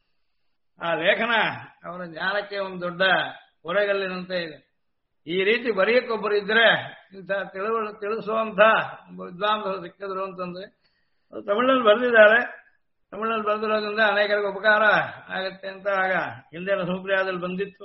ಆ ಲೇಖನ ಅವರ ಜ್ಞಾನಕ್ಕೆ ಒಂದು ದೊಡ್ಡ ಹೊರೆಗಲ್ಲಿನಂತೆ ಇದೆ. ಈ ರೀತಿ ಬರೆಯಕ್ಕೊಬ್ಬರು ಇದ್ರೆ ಇಂಥ ತಿಳಿಸುವಂತ ಒಬ್ಬ ವಿದ್ವಾಂಸರು ಸಿಕ್ಕಿದ್ರು ಅಂತಂದ್ರೆ ತಮಿಳಲ್ಲಿ ಬರೆದಿದ್ದಾರೆ. ತಮಿಳಲ್ಲಿ ಬರೆದಿರೋದ್ರಿಂದ ಅನೇಕರಿಗೆ ಉಪಕಾರ ಆಗತ್ತೆ ಅಂತ ಆಗ ಹಿಂದಿನ ಸುಪ್ರಿಯಾದಲ್ಲಿ ಬಂದಿತ್ತು.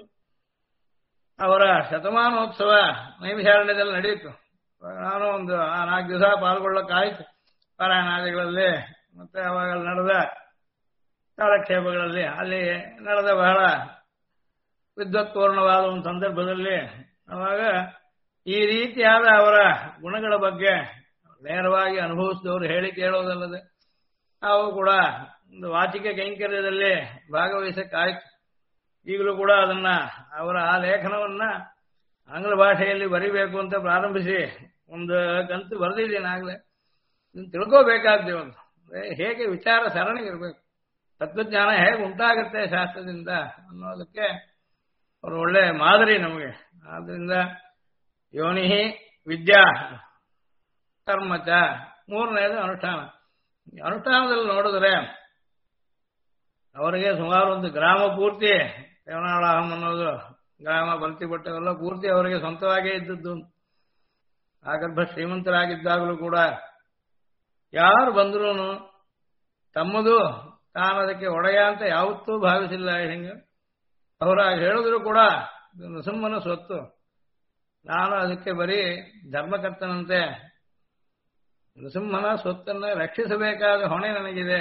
ಅವರ ಶತಮಾನೋತ್ಸವ ನೈಮಿಷಾರಣ್ಯದಲ್ಲಿ ನಡೆಯಿತು. ನಾನು ಒಂದು 4 ದಿವಸ ಪಾಲ್ಗೊಳ್ಳಕ್ಕಾಯ್ತು. ಪಾರಾಯಣಾದಿಗಳಲ್ಲಿ ಮತ್ತೆ ಅವಾಗ ನಡೆದ ಕಾಲಕ್ಷೇಪಗಳಲ್ಲಿ ಅಲ್ಲಿ ನಡೆದ ಬಹಳ ವಿದ್ವತ್ಪೂರ್ಣವಾದ ಒಂದು ಸಂದರ್ಭದಲ್ಲಿ ಅವಾಗ ಈ ರೀತಿಯಾದ ಅವರ ಗುಣಗಳ ಬಗ್ಗೆ ನೇರವಾಗಿ ಅನುಭವಿಸಿದವರು ಹೇಳಿ ಕೇಳೋದಲ್ಲದೆ ನಾವು ಕೂಡ ಒಂದು ವಾಚಿಕ ಕೈಂಕರ್ಯದಲ್ಲಿ ಭಾಗವಹಿಸಕ್ಕಾಯ್ತು. ಈಗಲೂ ಕೂಡ ಅದನ್ನ ಅವರ ಆ ಲೇಖನವನ್ನ ಆಂಗ್ಲ ಭಾಷೆಯಲ್ಲಿ ಬರಿಬೇಕು ಅಂತ ಪ್ರಾರಂಭಿಸಿ ಒಂದು ಕಂತು ಬರೆದಿದ್ದೀನಿ ಆಗಲೇ. ತಿಳ್ಕೋಬೇಕಾಗ್ತೇವೆ ಒಂದು ಹೇಗೆ ವಿಚಾರ ಸರಣಿ ಇರಬೇಕು, ತತ್ವಜ್ಞಾನ ಹೇಗೆ ಉಂಟಾಗುತ್ತೆ ಶಾಸ್ತ್ರದಿಂದ ಅನ್ನೋದಕ್ಕೆ ಅವರು ಒಳ್ಳೆ ಮಾದರಿ ನಮಗೆ. ಆದ್ರಿಂದ ಯೋನಿ ವಿದ್ಯಾ ಕರ್ಮಚ, ಮೂರನೇದು ಅನುಷ್ಠಾನ. ಅನುಷ್ಠಾನದಲ್ಲಿ ನೋಡಿದ್ರೆ ಅವರಿಗೆ ಸುಮಾರು ಒಂದು ಗ್ರಾಮ ಪೂರ್ತಿ ದೇವನಾಳಾಹಂ ಅನ್ನೋದು ಗ್ರಾಮ ಬಲ್ತಿಪಟ್ಟವೆಲ್ಲ ಪೂರ್ತಿ ಅವರಿಗೆ ಸ್ವಂತವಾಗೇ ಇದ್ದದ್ದು. ಆಗರ್ಭ ಶ್ರೀಮಂತರಾಗಿದ್ದಾಗಲೂ ಕೂಡ ಯಾರು ಬಂದರೂ ತಮ್ಮದು ತಾನದಕ್ಕೆ ಒಡೆಯ ಅಂತ ಯಾವತ್ತೂ ಭಾವಿಸಿಲ್ಲ. ಹಿಂಗೆ ಅವರ ಹೇಳಿದ್ರು ಕೂಡ ನೃಸಿಂಹನ ಸ್ವತ್ತು, ನಾನು ಅದಕ್ಕೆ ಬರೀ ಧರ್ಮಕರ್ತನಂತೆ ನೃಸಿಂಹನ ಸ್ವತ್ತನ್ನು ರಕ್ಷಿಸಬೇಕಾದ ಹೊಣೆ ನನಗಿದೆ.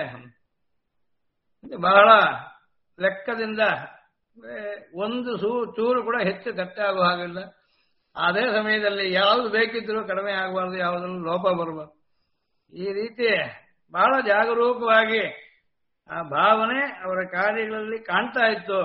ಬಹಳ ಲೆಕ್ಕದಿಂದ ಒಂದು ಚೂರು ಕೂಡ ಹೆಚ್ಚು ಖರ್ಚಾಗುವ ಹಾಗಿಲ್ಲ. ಅದೇ ಸಮಯದಲ್ಲಿ ಯಾವುದು ಬೇಕಿದ್ರೂ ಕಡಿಮೆ ಆಗಬಾರ್ದು, ಯಾವುದರಲ್ಲೂ ಲೋಪ ಬರಬಾರ್ದು. ಈ ರೀತಿ ಬಹಳ ಜಾಗರೂಕವಾಗಿ ಆ ಭಾವನೆ ಅವರ ಕಾರ್ಯಗಳಲ್ಲಿ ಕಾಣ್ತಾ ಇತ್ತು.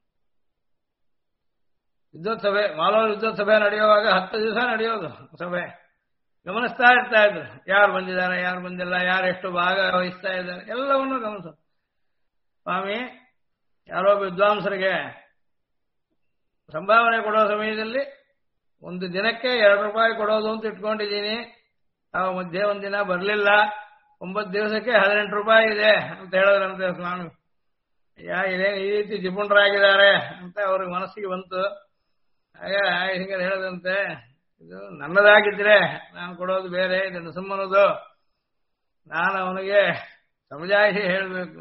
ವಿದ್ವತ್ಸಭೆ, ಮಾಲೂರು ವಿದ್ವತ್ಸಭೆ ನಡೆಯುವಾಗ 10 ದಿವಸ ನಡೆಯೋದು ಸಭೆ. ಗಮನಿಸ್ತಾ ಇರ್ತಾ ಇದ್ರು, ಯಾರು ಬಂದಿದ್ದಾರೆ, ಯಾರು ಬಂದಿಲ್ಲ, ಯಾರು ಎಷ್ಟು ಭಾಗವಹಿಸ್ತಾ ಇದ್ದಾರೆ, ಎಲ್ಲವನ್ನೂ ಗಮನಿಸ. ಸ್ವಾಮಿ ಯಾರೋ ವಿದ್ವಾಂಸರಿಗೆ ಸಂಭಾವನೆ ಕೊಡೋ ಸಮಯದಲ್ಲಿ ಒಂದು ದಿನಕ್ಕೆ 2 ರೂಪಾಯಿ ಕೊಡೋದು ಅಂತ ಇಟ್ಕೊಂಡಿದ್ದೀನಿ. ನಾವು ಮಧ್ಯೆ ಒಂದಿನ ಬರಲಿಲ್ಲ, 9 ದಿವಸಕ್ಕೆ 18 ರೂಪಾಯಿ ಇದೆ ಅಂತ ಹೇಳಿದ್ರಂತೆ ಸ್ವಾಮಿ. ಇದೇ ಈ ರೀತಿ ಜಿಪುಣರಾಗಿದ್ದಾರೆ ಅಂತ ಅವ್ರಿಗೆ ಮನಸ್ಸಿಗೆ ಬಂತು. ಆಗ ಹಿಂಗೆ ಹೇಳದಂತೆ, ಇದು ನನ್ನದಾಗಿದ್ರೆ ನಾನು ಕೊಡೋದು ಬೇರೆ, ಇದು ನೃಸಿಂಹನದು, ನಾನು ಅವನಿಗೆ ಸಮಜಾಯಿಸಿ ಹೇಳಬೇಕು.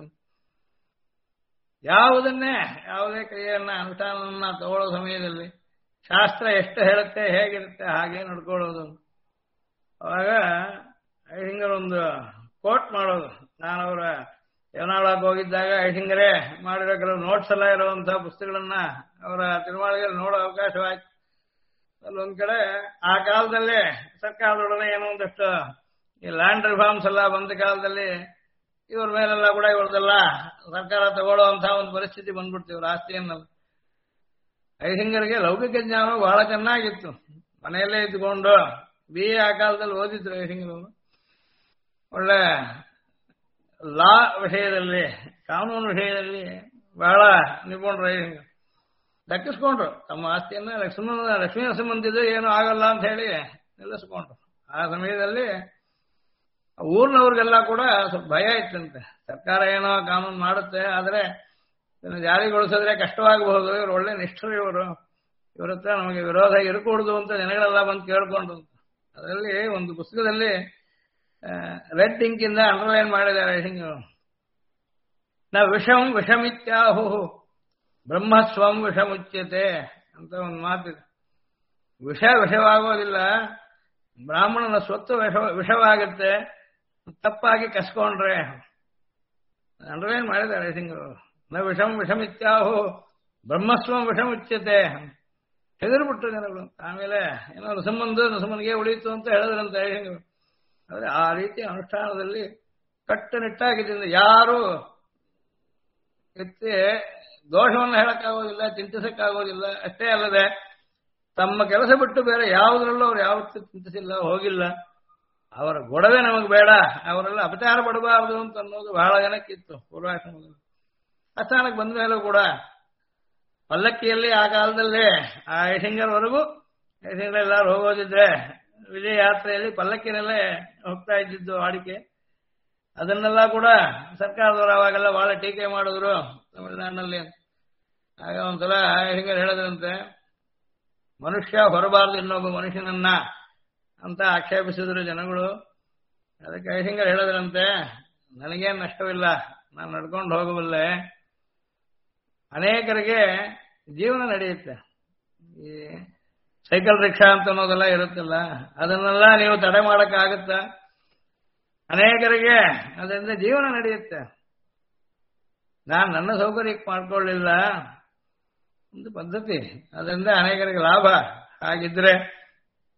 ಯಾವುದೇ ಕ್ರಿಯೆಯನ್ನ ಅನುಷ್ಠಾನವನ್ನ ತಗೊಳ್ಳೋ ಸಮಯದಲ್ಲಿ ಶಾಸ್ತ್ರ ಎಷ್ಟು ಹೇಳುತ್ತೆ, ಹೇಗಿರುತ್ತೆ ಹಾಗೆ ನಡ್ಕೊಳ್ಳೋದು. ಅವಾಗ ಐಹಿಂಗರೊಂದು ಕೋಟ್ ಮಾಡೋದು. ನಾನು ಅವರ ಯವನಾಳಕ್ಕೆ ಹೋಗಿದ್ದಾಗ ಐಹಿಂಗರೇ ಮಾಡಿರೋ ಕೆಲವು ನೋಟ್ಸ್ ಎಲ್ಲ ಇರುವಂತಹ ಪುಸ್ತಕಗಳನ್ನ ಅವರ ತಿರುಮಾಳಿಗೆ ನೋಡೋ ಅವಕಾಶವಾಯ್ತು. ಅಲ್ಲೊಂದ್ ಕಡೆ ಆ ಕಾಲದಲ್ಲಿ ಸರ್ಕಾರದೊಡನೆ ಏನೋ ಒಂದಷ್ಟು ಈ ಲ್ಯಾಂಡ್ ರಿಫಾರ್ಮ್ಸ್ ಎಲ್ಲ ಬಂದ ಕಾಲದಲ್ಲಿ ಇವ್ರ ಮೇಲೆಲ್ಲ ಕೂಡ ಇವ್ರದೆಲ್ಲ ಸರ್ಕಾರ ತಗೊಳ್ಳುವಂತಹ ಒಂದು ಪರಿಸ್ಥಿತಿ ಬಂದ್ಬಿಡ್ತು ಇವ್ರ ಆಸ್ತಿಯನ್ನೆಲ್ಲ. ಐಹಿಂಗರಿಗೆ ಲೌಕಿಕ ಜ್ಞಾನ ಬಹಳ ಚೆನ್ನಾಗಿತ್ತು. ಮನೆಯಲ್ಲೇ ಇದ್ದುಕೊಂಡು BA ಆ ಕಾಲದಲ್ಲಿ ಓದಿದ್ರು ಐಹಿಂಗರು. ಒಳ್ಳೆ ಲಾ ವಿಷಯದಲ್ಲಿ, ಕಾನೂನು ವಿಷಯದಲ್ಲಿ ಬಹಳ ನಿಪುಣರು. ಐಹಿಂಗರು ದಕ್ಕಿಸ್ಕೊಂಡ್ರು ತಮ್ಮ ಆಸ್ತಿಯನ್ನ. ಲಕ್ಷ್ಮೀ ನರಸಿಂಹಂತಿದ್ದು ಏನೂ ಆಗಲ್ಲ ಅಂತ ಹೇಳಿ ನಿಲ್ಲಿಸ್ಕೊಂಡ್ರು. ಆ ಸಮಯದಲ್ಲಿ ಊರಿನವ್ರಿಗೆಲ್ಲ ಕೂಡ ಸ್ವಲ್ಪ ಭಯ ಇತ್ತಂತೆ. ಸರ್ಕಾರ ಏನೋ ಕಾನೂನು ಮಾಡುತ್ತೆ, ಆದರೆ ಇದನ್ನು ಜಾರಿಗೊಳಿಸಿದ್ರೆ ಕಷ್ಟವಾಗಬಹುದು, ಇವರು ಒಳ್ಳೆ ನಿಷ್ಠರು, ಇವ್ರ ಹತ್ರ ನಮಗೆ ವಿರೋಧ ಇರಕೂಡದು ಅಂತ ಜನಗಳೆಲ್ಲ ಬಂದು ಕೇಳ್ಕೊಂಡ್ರು. ಅದರಲ್ಲಿ ಒಂದು ಪುಸ್ತಕದಲ್ಲಿ ರೆಡ್ ಇಂಕಿಂದ ಅಂಡರ್ಲೈನ್ ಮಾಡಿದ್ದಾರೆ ಹಿಂಗೆ, ನ ವಿಷಂ ವಿಷಮಿತ್ಯಾಹು ಬ್ರಹ್ಮಸ್ವಂ ವಿಷಮುಚ್ಯತೆ ಅಂತ ಒಂದು ಮಾತಿದೆ. ವಿಷವಾಗೋದಿಲ್ಲ, ಬ್ರಾಹ್ಮಣನ ಸ್ವತ್ತು ವಿಷವಾಗುತ್ತೆ ತಪ್ಪಾಗಿ ಕಸ್ಕೊಂಡ್ರೆ. ಅಂಡರ್ಲೈನ್ ಮಾಡಿದ್ದಾರೆ ಸಿಂಗರು. ನ ವಿಷಂ ವಿಷಮಿತ್ಯಾಹು ಬ್ರಹ್ಮಸ್ವಂ ವಿಷಮುಚ್ಯತೆ. ಹೆದರ್ಬಿಟ್ರು ಜನಗಳು. ಆಮೇಲೆ ಏನೋ ನೃಸಿಂಹನಿಗೆ ಉಳಿಯಿತು ಅಂತ ಹೇಳಿದ್ರಂತೆ. ಆದರೆ ಆ ರೀತಿ ಅನುಷ್ಠಾನದಲ್ಲಿ ಕಟ್ಟುನಿಟ್ಟಾಗಿದ್ದರಿಂದ ಯಾರು ಎತ್ತಿ ದೋಷವನ್ನು ಹೇಳಕ್ಕಾಗೋದಿಲ್ಲ, ಚಿಂತಿಸಕ್ಕಾಗೋದಿಲ್ಲ. ಅಷ್ಟೇ ಅಲ್ಲದೆ ತಮ್ಮ ಕೆಲಸ ಬಿಟ್ಟು ಬೇರೆ ಯಾವುದರಲ್ಲೂ ಅವ್ರು ಯಾವತ್ತೂ ಚಿಂತಿಸಿಲ್ಲ, ಹೋಗಿಲ್ಲ. ಅವರ ಗೊಡವೆ ನಮಗೆ ಬೇಡ, ಅವರೆಲ್ಲ ಅಪಚಾರ ಪಡಬಾರದು ಅಂತ ಅನ್ನೋದು ಬಹಳ ಜನಕ್ಕಿತ್ತು ಪೂರ್ವಾಶ್ರಮದಲ್ಲಿ. ಆಸ್ಥಾನಕ್ಕೆ ಬಂದ ಮೇಲೂ ಕೂಡ ಪಲ್ಲಕ್ಕಿಯಲ್ಲಿ ಆ ಕಾಲದಲ್ಲಿ ಆ ಐಸಿಂಗರ್ವರೆಗೂ ಐಸಿಂಗರೆಲ್ಲರೂ ಹೋಗೋದಿದ್ರೆ ವಿಜಯ ಯಾತ್ರೆಯಲ್ಲಿ ಪಲ್ಲಕ್ಕಿನಲ್ಲೇ ಹೋಗ್ತಾ ಇದ್ದಿದ್ದು ವಾಡಿಕೆ. ಅದನ್ನೆಲ್ಲ ಕೂಡ ಸರ್ಕಾರದವರು ಅವಾಗೆಲ್ಲ ಬಹಳ ಟೀಕೆ ಮಾಡಿದ್ರು ತಮಿಳುನಾಡಿನಲ್ಲಿ. ಆಗ ಒಂದ್ಸಲ ಐಸಿಂಗರ್ ಹೇಳದ್ರಂತೆ, ಮನುಷ್ಯ ಹೊರಬಾರದು ಇನ್ನೊಬ್ಬ ಮನುಷ್ಯನನ್ನ ಅಂತ ಆಕ್ಷೇಪಿಸಿದ್ರು ಜನಗಳು. ಅದಕ್ಕೆ ಐಸಿಂಗರ್ ಹೇಳದ್ರಂತೆ, ನನಗೇನು ನಷ್ಟವಿಲ್ಲ, ನಾನು ನಡ್ಕೊಂಡು ಹೋಗಬಲ್ಲೆ. ಅನೇಕರಿಗೆ ಜೀವನ ನಡೆಯುತ್ತೆ. ಈ ಸೈಕಲ್ ರಿಕ್ಷಾ ಅಂತ ಅನ್ನೋದೆಲ್ಲ ಇರುತ್ತಲ್ಲ, ಅದನ್ನೆಲ್ಲ ನೀವು ತಡೆ ಮಾಡಕ್ಕಾಗತ್ತ? ಅನೇಕರಿಗೆ ಅದರಿಂದ ಜೀವನ ನಡೆಯುತ್ತೆ. ನಾನು ನನ್ನ ಸೌಕರ್ಯಕ್ಕೆ ಮಾಡ್ಕೊಳ್ಳಿಲ್ಲ, ಒಂದು ಪದ್ಧತಿ, ಅದರಿಂದ ಅನೇಕರಿಗೆ ಲಾಭ. ಹಾಗಿದ್ರೆ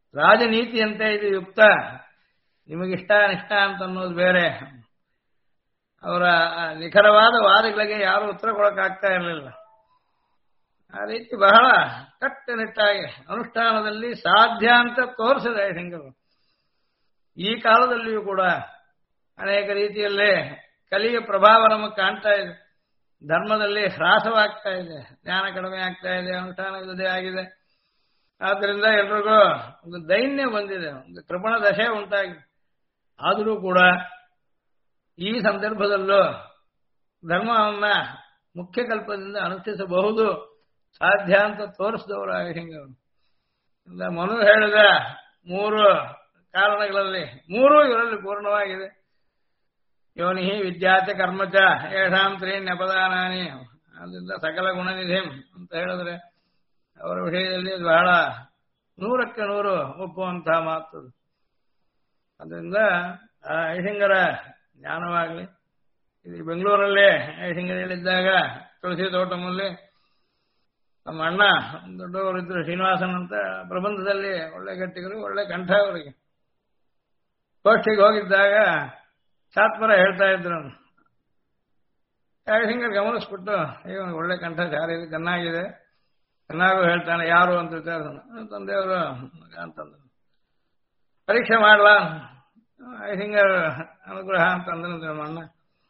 ರಾಜನೀತಿಯಂತೆ ಇದು ಯುಕ್ತ, ನಿಮಗಿಷ್ಟ ಅನಿಷ್ಟ ಅಂತ ಅನ್ನೋದು ಬೇರೆ. ಅವರ ನಿಖರವಾದ ವಾದಗಳಿಗೆ ಯಾರು ಉತ್ತರ ಕೊಡಕ್ಕಾಗ್ತಾ ಇರಲಿಲ್ಲ. ಆ ರೀತಿ ಬಹಳ ಕಟ್ಟುನಿಟ್ಟಾಗಿ ಅನುಷ್ಠಾನದಲ್ಲಿ ಸಾಧ್ಯ ಅಂತ ತೋರಿಸಿದೆ ಶಂಕರರು. ಈ ಕಾಲದಲ್ಲಿಯೂ ಕೂಡ ಅನೇಕ ರೀತಿಯಲ್ಲೇ ಕಲಿಯ ಪ್ರಭಾವ ನಮಗೆ ಕಾಣ್ತಾ ಇದೆ. ಧರ್ಮದಲ್ಲಿ ಹ್ರಾಸವಾಗ್ತಾ ಇದೆ, ಜ್ಞಾನ ಕಡಿಮೆ ಆಗ್ತಾ ಇದೆ, ಅನುಷ್ಠಾನ ಇಲ್ಲದೆ ಆಗಿದೆ. ಆದ್ದರಿಂದ ಎಲ್ರಿಗೂ ಒಂದು ದೈನ್ಯ ಬಂದಿದೆ, ಒಂದು ಕೃಪಣ ದಶೆ ಉಂಟಾಗಿದೆ. ಆದರೂ ಕೂಡ ಈ ಸಂದರ್ಭದಲ್ಲೂ ಧರ್ಮವನ್ನ ಮುಖ್ಯ ಕಲ್ಪದಿಂದ ಅನುಷ್ಠಿಸಬಹುದು, ಸಾಧ್ಯ ಅಂತ ತೋರಿಸಿದವರು ಆಯುಷಂಗರು. ಮನು ಹೇಳಿದ 3 ಕಾರಣಗಳಲ್ಲಿ 3 ಇವರಲ್ಲಿ ಪೂರ್ಣವಾಗಿದೆ. ಯೋನಿ ವಿದ್ಯಾಚ ಕರ್ಮಚ ಯಶಾಂ ತ್ರೀಣ್ಯಪದಾನಾನಿ, ಅದರಿಂದ ಸಕಲ ಗುಣನಿಧಿ ಅಂತ ಹೇಳಿದ್ರೆ ಅವರ ವಿಷಯದಲ್ಲಿ ಬಹಳ 100ಕ್ಕೆ 100 ಒಪ್ಪುವಂತಹ ಮಾತು. ಅದರಿಂದ ಆ ಐಶಂಗರ ಜ್ಞಾನವಾಗಲಿ. ಇಲ್ಲಿ ಬೆಂಗಳೂರಲ್ಲೇ ಐಶಂಗರ ಹೇಳಿದ್ದಾಗ ತುಳಸಿ ತೋಟಮಲ್ಲಿ ನಮ್ಮ ಅಣ್ಣ ದೊಡ್ಡವರಿದ್ರು, ಶ್ರೀನಿವಾಸನ್ ಅಂತ, ಪ್ರಬಂಧದಲ್ಲಿ ಒಳ್ಳೆ ಗಟ್ಟಿಗರು, ಒಳ್ಳೆ ಕಂಠ ಅವರಿಗೆ. ಗೋಷ್ಠಿಗೆ ಹೋಗಿದ್ದಾಗ ಚಾತ್ಮರ ಹೇಳ್ತಾ ಇದ್ರು, ಐಶಂಗರ್ ಗಮನಿಸ್ಬಿಟ್ಟು ಇವನಿಗೆ ಒಳ್ಳೆ ಕಂಠ ಚೆನ್ನಾಗಿದೆ, ಚೆನ್ನಾಗೂ ಹೇಳ್ತಾನೆ, ಯಾರು ಅಂತ ತಂದೆಯವರು ಅಂತಂದ್ರು. ಪರೀಕ್ಷೆ ಮಾಡಲ ಐಶಂಗರ್ ಅನುಗ್ರಹ ಅಂತಂದ್ರೆ ನಮ್ಮ ಅಣ್ಣ.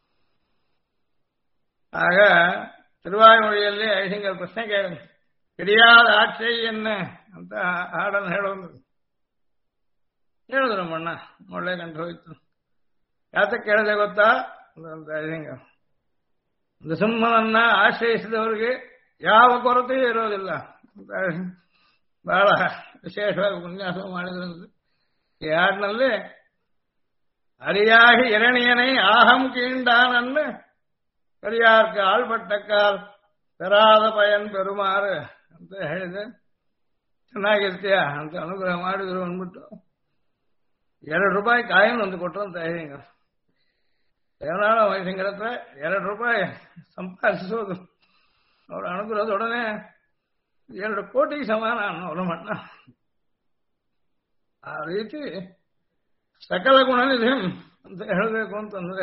ಆಗ ತಿರುವಾಯಿಮೊழிಯಲ್ಲಿ ಐಶಂಗರ್ ಪ್ರಶ್ನೆ ಕೇಳಿದ, ಹಿಡಿಯಾದ ಆಕ್ಷೆಯನ್ನ ಅಂತ ಹಾಡನ್ನು ಹೇಳಿದ್ರು ನಮ್ಮಣ್ಣ. ಒಳ್ಳೆ ಕಂಠ ಹೋಯ್ತು. ಯಾತಕ್ಕೆ ಕೇಳಿದೆ ಗೊತ್ತಾ ಅಂತ ಐಶಂಗರ್, ನೃಸಿಂಹನನ್ನ ಆಶ್ರಯಿಸಿದವರಿಗೆ ಯಾವ ಕೊರತೆಯೂ ಇರೋದಿಲ್ಲ ಅಂತ ಬಹಳ ವಿಶೇಷವಾಗಿ ಉಪನ್ಯಾಸ ಮಾಡಿದ್ರು. ಈ ಹಾಡಿನಲ್ಲಿ ಅರಿಯಾಗಿ ಎರಣಿಯನೈ ಆಹಂ ಕೀಂಡಾನನ್ನು ಕರಿಯಾರ್ಕ ಆಳ್ಪಟ್ಟಕ್ಕಾಲ್ ಪೆರಾದ ಪಯನ್ ಪೆರುಮಾರು ಅಂತ ಹೇಳಿದೆ. ಚೆನ್ನಾಗಿರ್ತೀಯ ಅಂತ ಅನುಗ್ರಹ ಮಾಡಿದ್ರು ಅಂದ್ಬಿಟ್ಟು ₹2 ಕಾಯಿನ್ ಒಂದು ಕೊಟ್ಟರು ಅಂತ ಐಶಂಗರ್. ದೇವನಾಳ ಐಶಂಗರ ಹತ್ರ ₹2 ಸಂಪಾದಿಸೋದು ಅವರ ಅನುಗ್ರಹದೊಡನೆ 2 ಕೋಟಿಗೆ ಸಮಾನ ಅನ್ನೋರು ಮಣ್ಣ. ಆ ರೀತಿ ಸಕಲ ಗುಣನಿಧಿ ಅಂತ ಹೇಳಬೇಕು ಅಂತಂದ್ರೆ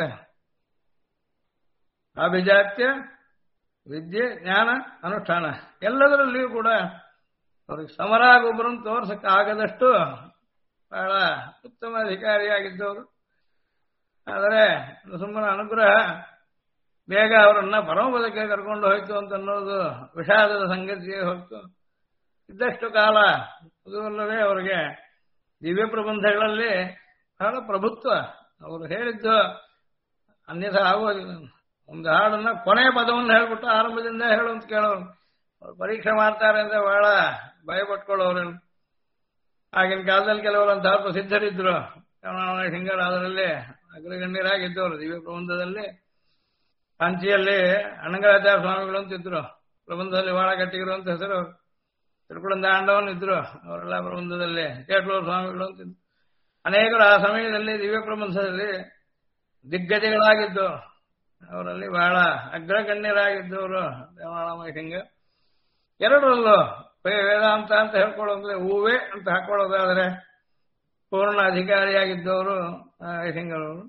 ಅಭಿಜಾತ್ಯ, ವಿದ್ಯೆ, ಜ್ಞಾನ, ಅನುಷ್ಠಾನ ಎಲ್ಲದರಲ್ಲಿಯೂ ಕೂಡ ಅವ್ರಿಗೆ ಸಮರಾಗೊಬ್ಬರನ್ನು ತೋರ್ಸಕ್ಕಾಗದಷ್ಟು ಬಹಳ ಉತ್ತಮ ಅಧಿಕಾರಿಯಾಗಿದ್ದವರು. ಆದರೆ ಸುಮ್ಮನ ಅನುಗ್ರಹ ಬೇಗ ಅವರನ್ನ ಪರಮಪದಕ್ಕೆ ಕರ್ಕೊಂಡು ಹೋಯ್ತು ಅಂತ ಅನ್ನೋದು ವಿಷಾದದ ಸಂಗತಿಯೇ ಹೊರತು, ಇದ್ದಷ್ಟು ಕಾಲ ಅದುವಲ್ಲವೇ ಅವರಿಗೆ ದಿವ್ಯ ಪ್ರಬಂಧಗಳಲ್ಲಿ ಬಹಳ ಪ್ರಭುತ್ವ. ಅವರು ಹೇಳಿದ್ದು ಅನ್ಯಥ ಆಗೋದಿಲ್ಲ. ಒಂದು ಹಾಡನ್ನ ಕೊನೆಯ ಪದವನ್ನು ಹೇಳ್ಬಿಟ್ಟು ಆರಂಭದಿಂದ ಹೇಳು ಅಂತ ಕೇಳೋರು. ಅವ್ರು ಪರೀಕ್ಷೆ ಮಾಡ್ತಾರೆ ಅಂದ್ರೆ ಬಹಳ ಭಯಪಟ್ಕೊಳ್ಳೋರು. ಆಗಿನ ಕಾಲದಲ್ಲಿ ಕೆಲವರಂತಹ ಪ್ರಸಿದ್ಧರಿದ್ರು. ಶಂಕರ ಅದರಲ್ಲಿ ಅಗ್ರಗಣ್ಯರಾಗಿದ್ದವರು. ದಿವ್ಯ ಪ್ರಬಂಧದಲ್ಲಿ ಕಾಂಚಿಯಲ್ಲಿ ಅಣ್ಣಂಗರಾಚಾರ್ಯ ಸ್ವಾಮಿಗಳು ಅಂತಿದ್ರು. ಪ್ರಬಂಧದಲ್ಲಿ ಬಹಳ ಗಟ್ಟಿಗರು ಅಂತ ಹೆಸರು. ತಿರುಕುಳಂದ ಆಂಡವನ್ ಇದ್ರು, ಅವರೆಲ್ಲ ಪ್ರಬಂಧದಲ್ಲಿ. ಕೇಟ್ಲೂರು ಸ್ವಾಮಿಗಳು ಅಂತಿದ್ರು. ಅನೇಕರು ಆ ಸಮಯದಲ್ಲಿ ದಿವ್ಯ ಪ್ರಬಂಧದಲ್ಲಿ ದಿಗ್ಗಜಗಳಾಗಿದ್ದು, ಅವರಲ್ಲಿ ಬಹಳ ಅಗ್ರಗಣ್ಯರಾಗಿದ್ದವರು ದೇವನಾಳಮೈಸಿಂಗ. ಎರಡರಲ್ಲೂ ವೇದಾಂತ ಅಂತ ಹೇಳ್ಕೊಳ್ಳೋದ್ರೆ ಹೂವೇ ಅಂತ ಹಾಕೊಳ್ಳೋದಾದ್ರೆ ಪೂರ್ಣ ಅಧಿಕಾರಿಯಾಗಿದ್ದವರು ಐಸಿಂಗರವರು.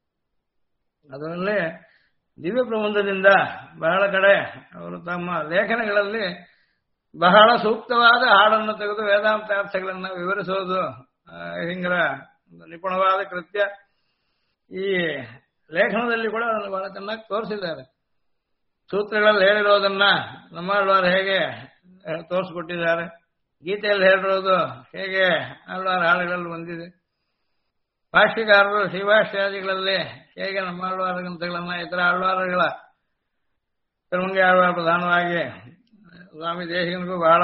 ಅದರಲ್ಲಿ ದಿವ್ಯ ಪ್ರಬಂಧದಿಂದ ಬಹಳ ಕಡೆ ಅವರು ತಮ್ಮ ಲೇಖನಗಳಲ್ಲಿ ಬಹಳ ಸೂಕ್ತವಾದ ಹಾಡನ್ನು ತೆಗೆದು ವೇದಾಂತಾರ್ಥಗಳನ್ನು ವಿವರಿಸೋದು ಐಸಿಂಗರ ಒಂದು ನಿಪುಣವಾದ ಕೃತ್ಯ. ಈ ಲೇಖನದಲ್ಲಿ ಕೂಡ ಅದನ್ನು ಬಹಳ ಚೆನ್ನಾಗಿ ತೋರಿಸಿದ್ದಾರೆ. ಸೂತ್ರಗಳಲ್ಲಿ ಹೇಳಿರೋದನ್ನ ನಮ್ಮಾಳ್ವಾರು ಹೇಗೆ ತೋರಿಸ್ಕೊಟ್ಟಿದ್ದಾರೆ, ಗೀತೆಯಲ್ಲಿ ಹೇಳಿರೋದು ಹೇಗೆ ಆಳ್ವಾರ ಹಾಡುಗಳಲ್ಲಿ ಬಂದಿದೆ, ಭಾಷ್ಯಕಾರರು ಶ್ರೀಭಾಷ್ಯಾದಿಗಳಲ್ಲಿ ಹೇಗೆ ನಮ್ಮಾಳ್ವಾರ ಗ್ರಂಥಗಳನ್ನ ಇತರ ಆಳ್ವಾರಗಳ ತಿರುಮಂಗಿ ಆಳ್ವಾರ ಪ್ರಧಾನವಾಗಿ ಸ್ವಾಮಿ ದೇಶಿಕನಿಗೂ ಬಹಳ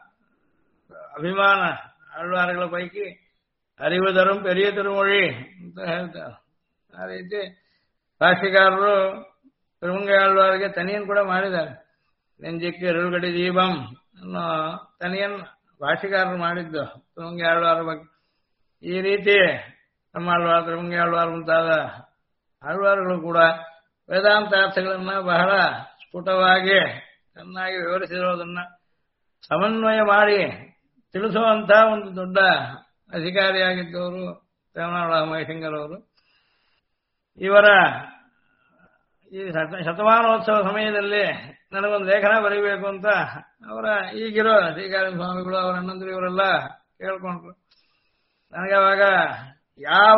ಅಭಿಮಾನ. ಆಳ್ವಾರಗಳ ಪೈಕಿ ಅರಿವುದರಂ ಪೆರಿಯ ತಿರುಮೊഴಿ ಅಂತ ಹೇಳ್ತಾರೆ. ಆ ರೀತಿ ಭಾಷ್ಯಕಾರರು ತಿರುಮಂಗಿ ಆಳ್ವಾರಿಗೆ ತನಿಯನ್ ಕೂಡ ಮಾಡಿದ್ದಾರೆ. ನೆಂಜಿಕ್ಕೆ ಎರುಳುಗಡಿ ದೀಪಂ ಅನ್ನೋ ತನಿಯನ್ ಭಾಷೆಗಾರರು ಮಾಡಿದ್ದು ತಿರುಮಂಗಿ ಆಳ್ವಾರ ಬಗ್ಗೆ. ಈ ರೀತಿ ನಮ್ಮ ಆಳ್ವಾರ, ತಿರುಮಂಗಿ ಆಳ್ವಾರ ಮುಂತಾದ ಆಳ್ವಾರಗಳು ಕೂಡ ವೇದಾಂತಾರ್ಥಗಳನ್ನ ಬಹಳ ಸ್ಫುಟವಾಗಿ ಚೆನ್ನಾಗಿ ವಿವರಿಸಿರೋದನ್ನ ಸಮನ್ವಯ ಮಾಡಿ ತಿಳಿಸುವಂತಹ ಒಂದು ದೊಡ್ಡ ಅಧಿಕಾರಿಯಾಗಿದ್ದವರು ತೇವನಾಳ ಮಹೇಶಂಗರ್ ಅವರು. ಇವರ ಈ ಶತಮಾನೋತ್ಸವ ಸಮಯದಲ್ಲಿ ನನಗೊಂದು ಲೇಖನ ಬರೀಬೇಕು ಅಂತ ಅವರ ಈಗಿರೋ ಶ್ರೀಕಾರಿ ಸ್ವಾಮಿಗಳು ಅವರ ಅಣ್ಣಂದ್ರು ಇವರೆಲ್ಲ ಕೇಳ್ಕೊಂಡ್ರು. ನನಗೆ ಅವಾಗ ಯಾವ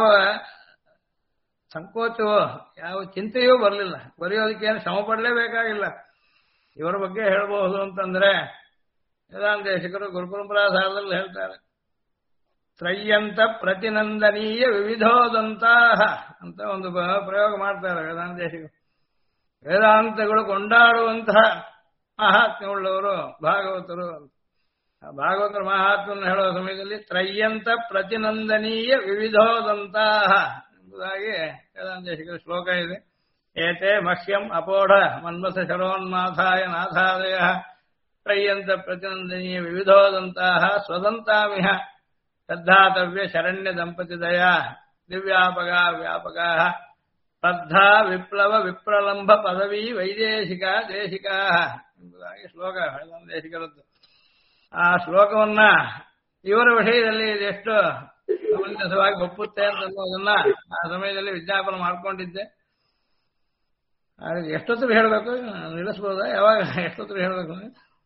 ಸಂಕೋಚವೋ ಯಾವ ಚಿಂತೆಯೂ ಬರಲಿಲ್ಲ. ಬರೆಯೋದಕ್ಕೇನು ಶ್ರಮ ಪಡಲೇಬೇಕಾಗಿಲ್ಲ. ಇವರ ಬಗ್ಗೆ ಹೇಳಬಹುದು ಅಂತಂದ್ರೆ ವೇದಾಂತ ದೇಶಿಕರು ಗುರುಪರಂಪರಾಧಾರದಲ್ಲಿ ಹೇಳ್ತಾರೆ, ತ್ರಯ್ಯಂತ ಪ್ರತಿನಂದನೀಯ ವಿವಿಧೋದಂತಹ ಅಂತ ಒಂದು ಪ್ರಯೋಗ ಮಾಡ್ತಾರೆ ವೇದಾಂತ ದೇಶಿಕರು. ವೇದಾಂತಗಳು ಕೊಂಡಾಡುವಂತಹ ಮಹಾತ್ಮ್ಯವುಳ್ಳವರು ಭಾಗವತರು. ಭಾಗವತರ ಮಹಾತ್ಮನ್ನು ಹೇಳುವ ಸಮಯದಲ್ಲಿ ತ್ರಯ್ಯಂತ ಪ್ರತಿನಂದನೀಯ ವಿವಿಧೋದಂತಹ ಎಂಬುದಾಗಿ ವೇದಾಂತ ದೇಶಿಕರ ಶ್ಲೋಕ ಇದೆ. ಏತೆ ಮಹ್ಯಂ ಅಪೋಢ ಮನ್ಮಥ ಶರೋನ್ಮಾಥಾಯ ನಾಥಾದಯ ತ್ರಯ್ಯಂತ ಪ್ರತಿನಂದನೀಯ ವಿವಿಧೋದಂತಹ ಸ್ವದಂತಾಮಿಹ ಶ್ರದ್ಧಾತವ್ಯ ಶರಣ್ಯ ದಂಪತಿ ದಯಾ ದಿವ್ಯಾಪಗ ವ್ಯಾಪಕ ಸ್ಪರ್ಧಾ ವಿಪ್ಲವ ವಿಪ್ರಲಂಬ ಪದವಿ ವೈದೇಶಿಕ ದೇಶಿಕ ಎಂಬುದಾಗಿ ಶ್ಲೋಕ ವೇದಾಂತ ದೇಶಿಕರದ್ದು. ಆ ಶ್ಲೋಕವನ್ನ ಇವರ ವಿಷಯದಲ್ಲಿ ಇದೆಷ್ಟು ಸಮಂಜಸವಾಗಿ ಒಪ್ಪುತ್ತೆ ಅಂತನ್ನೋದನ್ನ ಆ ಸಮಯದಲ್ಲಿ ವಿಜ್ಞಾಪನೆ ಮಾಡ್ಕೊಂಡಿದ್ದೆ. ಎಷ್ಟೊತ್ತು ಹೇಳಬೇಕು, ನಿಲ್ಲಿಸ್ಬೋದಾ? ಯಾವಾಗ ಎಷ್ಟೊತ್ತು ಹೇಳಬೇಕು?